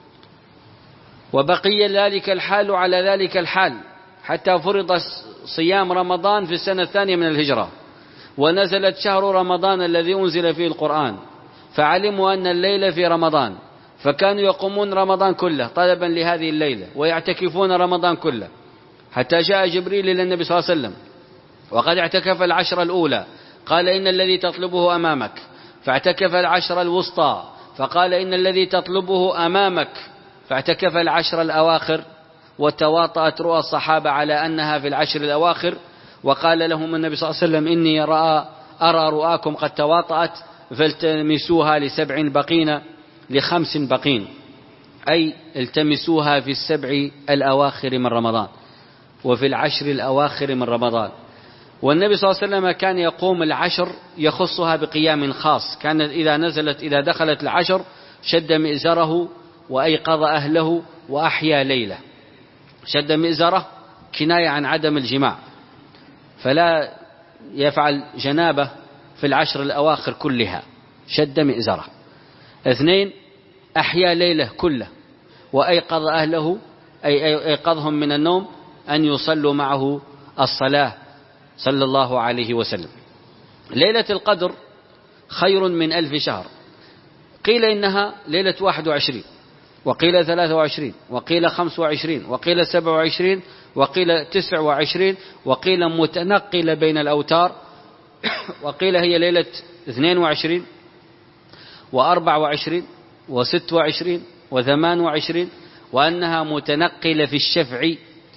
Speaker 2: وبقي ذلك الحال على ذلك الحال حتى فرض صيام رمضان في السنة الثانية من الهجرة، ونزلت شهر رمضان الذي أنزل فيه القرآن، فعلموا أن الليلة في رمضان، فكانوا يقومون رمضان كله طلبا لهذه الليلة ويعتكفون رمضان كله، حتى جاء جبريل إلى النبي صلى الله عليه وسلم وقد اعتكف العشر الأولى، قال: إن الذي تطلبه أمامك. فاعتكف العشر الوسطى، فقال: إن الذي تطلبه أمامك. فاعتكف العشر الأواخر، وتواطأت رؤى الصحابة على أنها في العشر الأواخر. وقال لهم النبي صلى الله عليه وسلم: إني رأى أرى رؤاكم قد تواطأت فالتمسوها لسبع بقين لخمس بقين، أي التمسوها في السبع الأواخر من رمضان وفي العشر الأواخر من رمضان. والنبي صلى الله عليه وسلم كان يقوم العشر يخصها بقيام خاص. كان إذا نزلت إذا دخلت العشر شد مئزره وأيقظ أهله وأحيا ليلة. شد مئزره كناية عن عدم الجماع، فلا يفعل جنابه في العشر الأواخر كلها، شد مئزره. اثنين: أحيا ليلة كله وأيقظ أهله، أي أيقظهم من النوم أن يصلوا معه الصلاة صلى الله عليه وسلم. ليلة القدر خير من ألف شهر. قيل إنها ليلة واحد وعشرين، وقيل ثلاثة وعشرين، وقيل خمس وعشرين، وقيل سبع وعشرين، وقيل تسع وعشرين، وقيل متنقلة بين الأوتار، وقيل هي ليلة اثنين وعشرين وأربع وعشرين وست وعشرين وثمان وعشرين، وأنها متنقلة في الشفع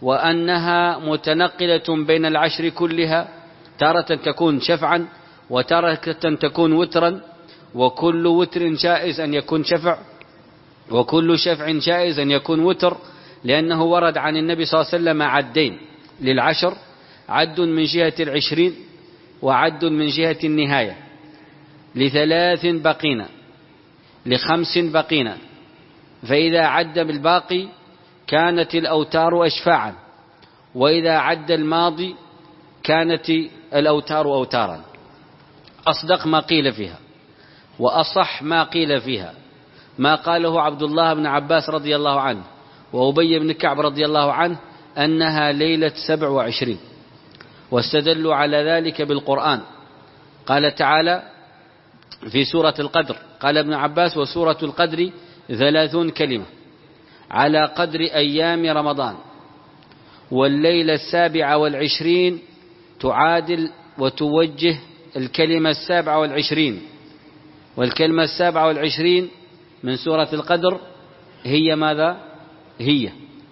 Speaker 2: وأنها متنقلة بين العشر كلها، تارة تكون شفعا وتارة تكون وترا، وكل وتر جائز أن يكون شفع، وكل شفع جائز أن يكون وتر، لأنه ورد عن النبي صلى الله عليه وسلم عدين للعشر، عد من جهة العشرين وعد من جهة النهاية، لثلاث بقين، لخمس بقين، فإذا عد بالباقي كانت الأوتار أشفاعا، وإذا عد الماضي كانت الأوتار أوتارا. أصدق ما قيل فيها وأصح ما قيل فيها ما قاله عبد الله بن عباس رضي الله عنه وأبي بن كعب رضي الله عنه أنها ليلة سبع وعشرين، واستدلوا على ذلك بالقرآن. قال تعالى في سورة القدر، قال ابن عباس: وسورة القدر ثلاثون كلمة على قدر أيام رمضان، والليلة السابعة والعشرين تعادل وتوجه الكلمة السابعة والعشرين، والكلمة السابعة والعشرين من سورة القدر هي ماذا؟ هي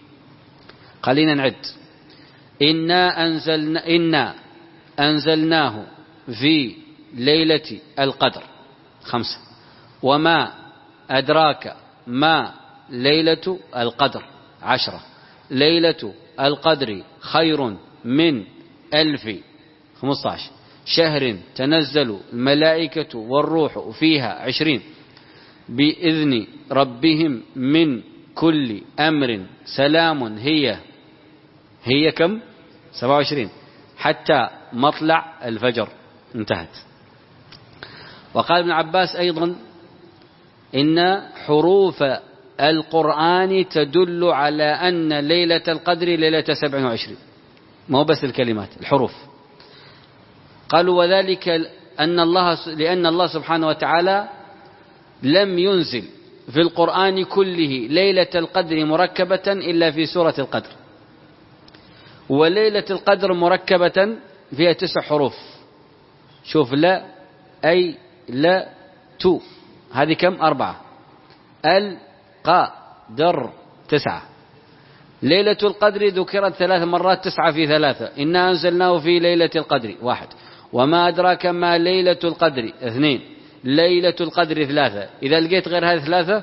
Speaker 2: خلينا نعد: إنا أنزلنا إنا أنزلناه في ليلة القدر خمسة، وما أدراك ما ليلة القدر عشرة، ليلة القدر خير من ألف خمسة عشر، شهر تنزل الملائكة والروح فيها عشرين، بإذن ربهم من كل أمر سلام هي هي كم؟ سبعة وعشرين، حتى مطلع الفجر. انتهت. وقال ابن عباس أيضا: إن حروف القرآن تدل على أن ليلة القدر ليلة سبع وعشرين، ما هو بس الكلمات، الحروف. قالوا: وذلك أن الله لأن الله سبحانه وتعالى لم ينزل في القرآن كله ليلة القدر مركبة إلا في سورة القدر، وليلة القدر مركبة فيها تسع حروف. شوف: لا، أي، لا، تو، هذه كم؟ أربعة. ال، قا، در، تسعة. ليلة القدر ذكرت ثلاث مرات، تسعة في ثلاثة. إنا أنزلناه في ليلة القدر، واحد. وما أدراك ما ليلة القدر، اثنين. ليلة القدر، ثلاثة. إذا لقيت غير هذه ثلاثة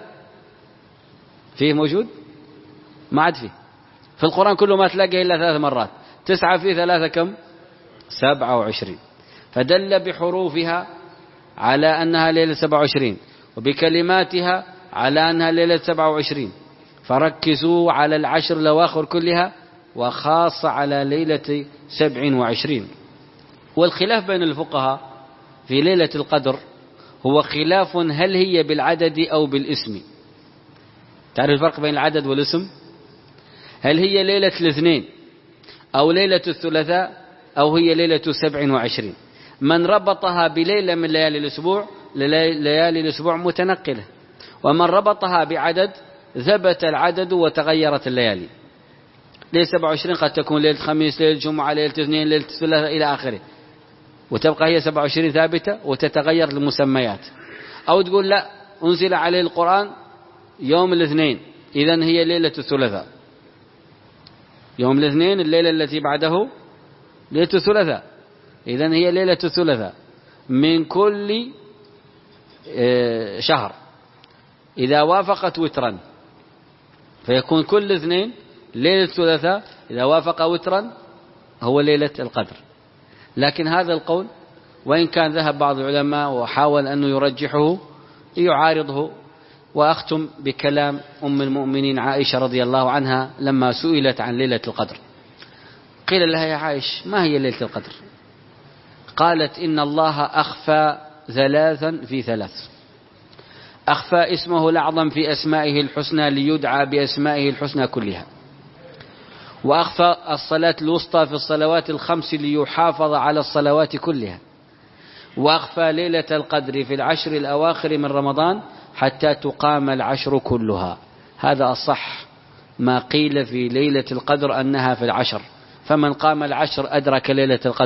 Speaker 2: فيه موجود؟ ما عاد فيه. في القرآن كله ما تلاقي إلا ثلاث مرات. تسعة في ثلاثة كم؟ سبعة وعشرين. فدل بحروفها على أنها ليلة سبعة وعشرين، وبكلماتها على أنها ليلة سبعة وعشرين. فركزوا على العشر الأواخر كلها، وخاصة على ليلة سبع وعشرين. والخلاف بين الفقهاء في ليلة القدر هو خلاف هل هي بالعدد أو بالاسم. تعرف الفرق بين العدد والاسم؟ هل هي ليلة الاثنين أو ليلة الثلاثاء أو هي ليلة سبع وعشرين؟ من ربطها بليلة من ليالي الأسبوع، ليالي الأسبوع متنقلة، ومن ربطها بعدد ثبت العدد وتغيرت الليالي. ليلة سبع وعشرين قد تكون ليلة الخميس، ليلة الجمعة، ليلة الاثنين، ليلة الثلاثاء إلى آخره، وتبقى هي سبع وعشرين ثابتة وتتغير المسميات. أو تقول لا، أنزل عليه القرآن يوم الاثنين، إذن هي ليلة الثلاثاء. يوم الاثنين الليلة التي بعده ليلة الثلاثاء، إذن هي ليلة الثلاثاء من كل شهر إذا وافقت وترا، فيكون كل اثنين ليلة الثلاثاء، إذا وافق وترا هو ليلة القدر. لكن هذا القول وإن كان ذهب بعض العلماء وحاول أنه يرجحه يعارضه. وأختم بكلام أم المؤمنين عائشة رضي الله عنها لما سئلت عن ليلة القدر، قيل لها: يا عائشة، ما هي ليلة القدر؟ قالت: إن الله أخفى ثلاثا في ثلاث. أخفى اسمه الأعظم في أسمائه الحسنى ليدعى بأسمائه الحسنى كلها، وأخفى الصلاة الوسطى في الصلوات الخمس ليحافظ على الصلوات كلها، وأخفى ليلة القدر في العشر الأواخر من رمضان حتى تقام العشر كلها. هذا الصح ما قيل في ليلة القدر أنها في العشر، فمن قام العشر أدرك ليلة القدر،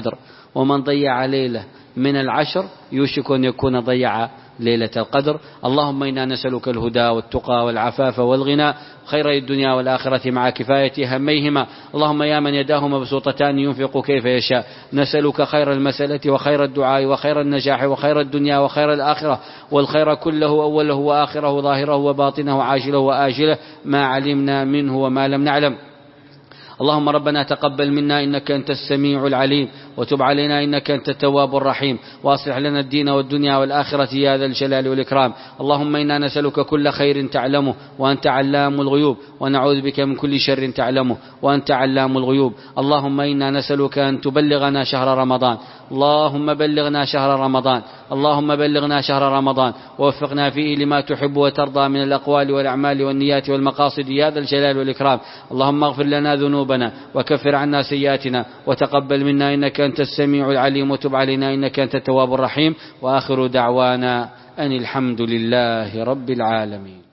Speaker 2: ومن ضيع ليلة من العشر يوشك أن يكون ضيع ليلة القدر. اللهم إنا نسألك الهدى والتقى والعفاف والغنى خير الدنيا والآخرة مع كفاية هميهما. اللهم يا من يداه مبسوطتان ينفق كيف يشاء، نسألك خير المسألة وخير الدعاء وخير النجاح وخير الدنيا وخير الآخرة، والخير كله أوله وآخره ظاهره وباطنه عاجله وآجله ما علمنا منه وما لم نعلم. اللهم ربنا تقبل منا إنك أنت السميع العليم، وتب علينا إنك أنت التواب الرحيم، وأصلح لنا الدين والدنيا والآخرة يا ذا الجلال والإكرام. اللهم إنا نسألك كل خير تعلمه وأنت علام الغيوب، ونعوذ بك من كل شر تعلمه وأنت علام الغيوب. اللهم إنا نسألك أن تبلغنا شهر رمضان، اللهم بلغنا شهر رمضان، اللهم بلغنا شهر رمضان ووفقنا فيه لما تحب وترضى من الأقوال والأعمال والنيات والمقاصد يا ذا الجلال والإكرام. اللهم اغفر لنا ذنوبنا وكفر عنا سيئاتنا وتقبل منا إنك أنت السميع العليم، وتب علينا إنك أنت التواب الرحيم. وآخر دعوانا أن الحمد لله رب العالمين.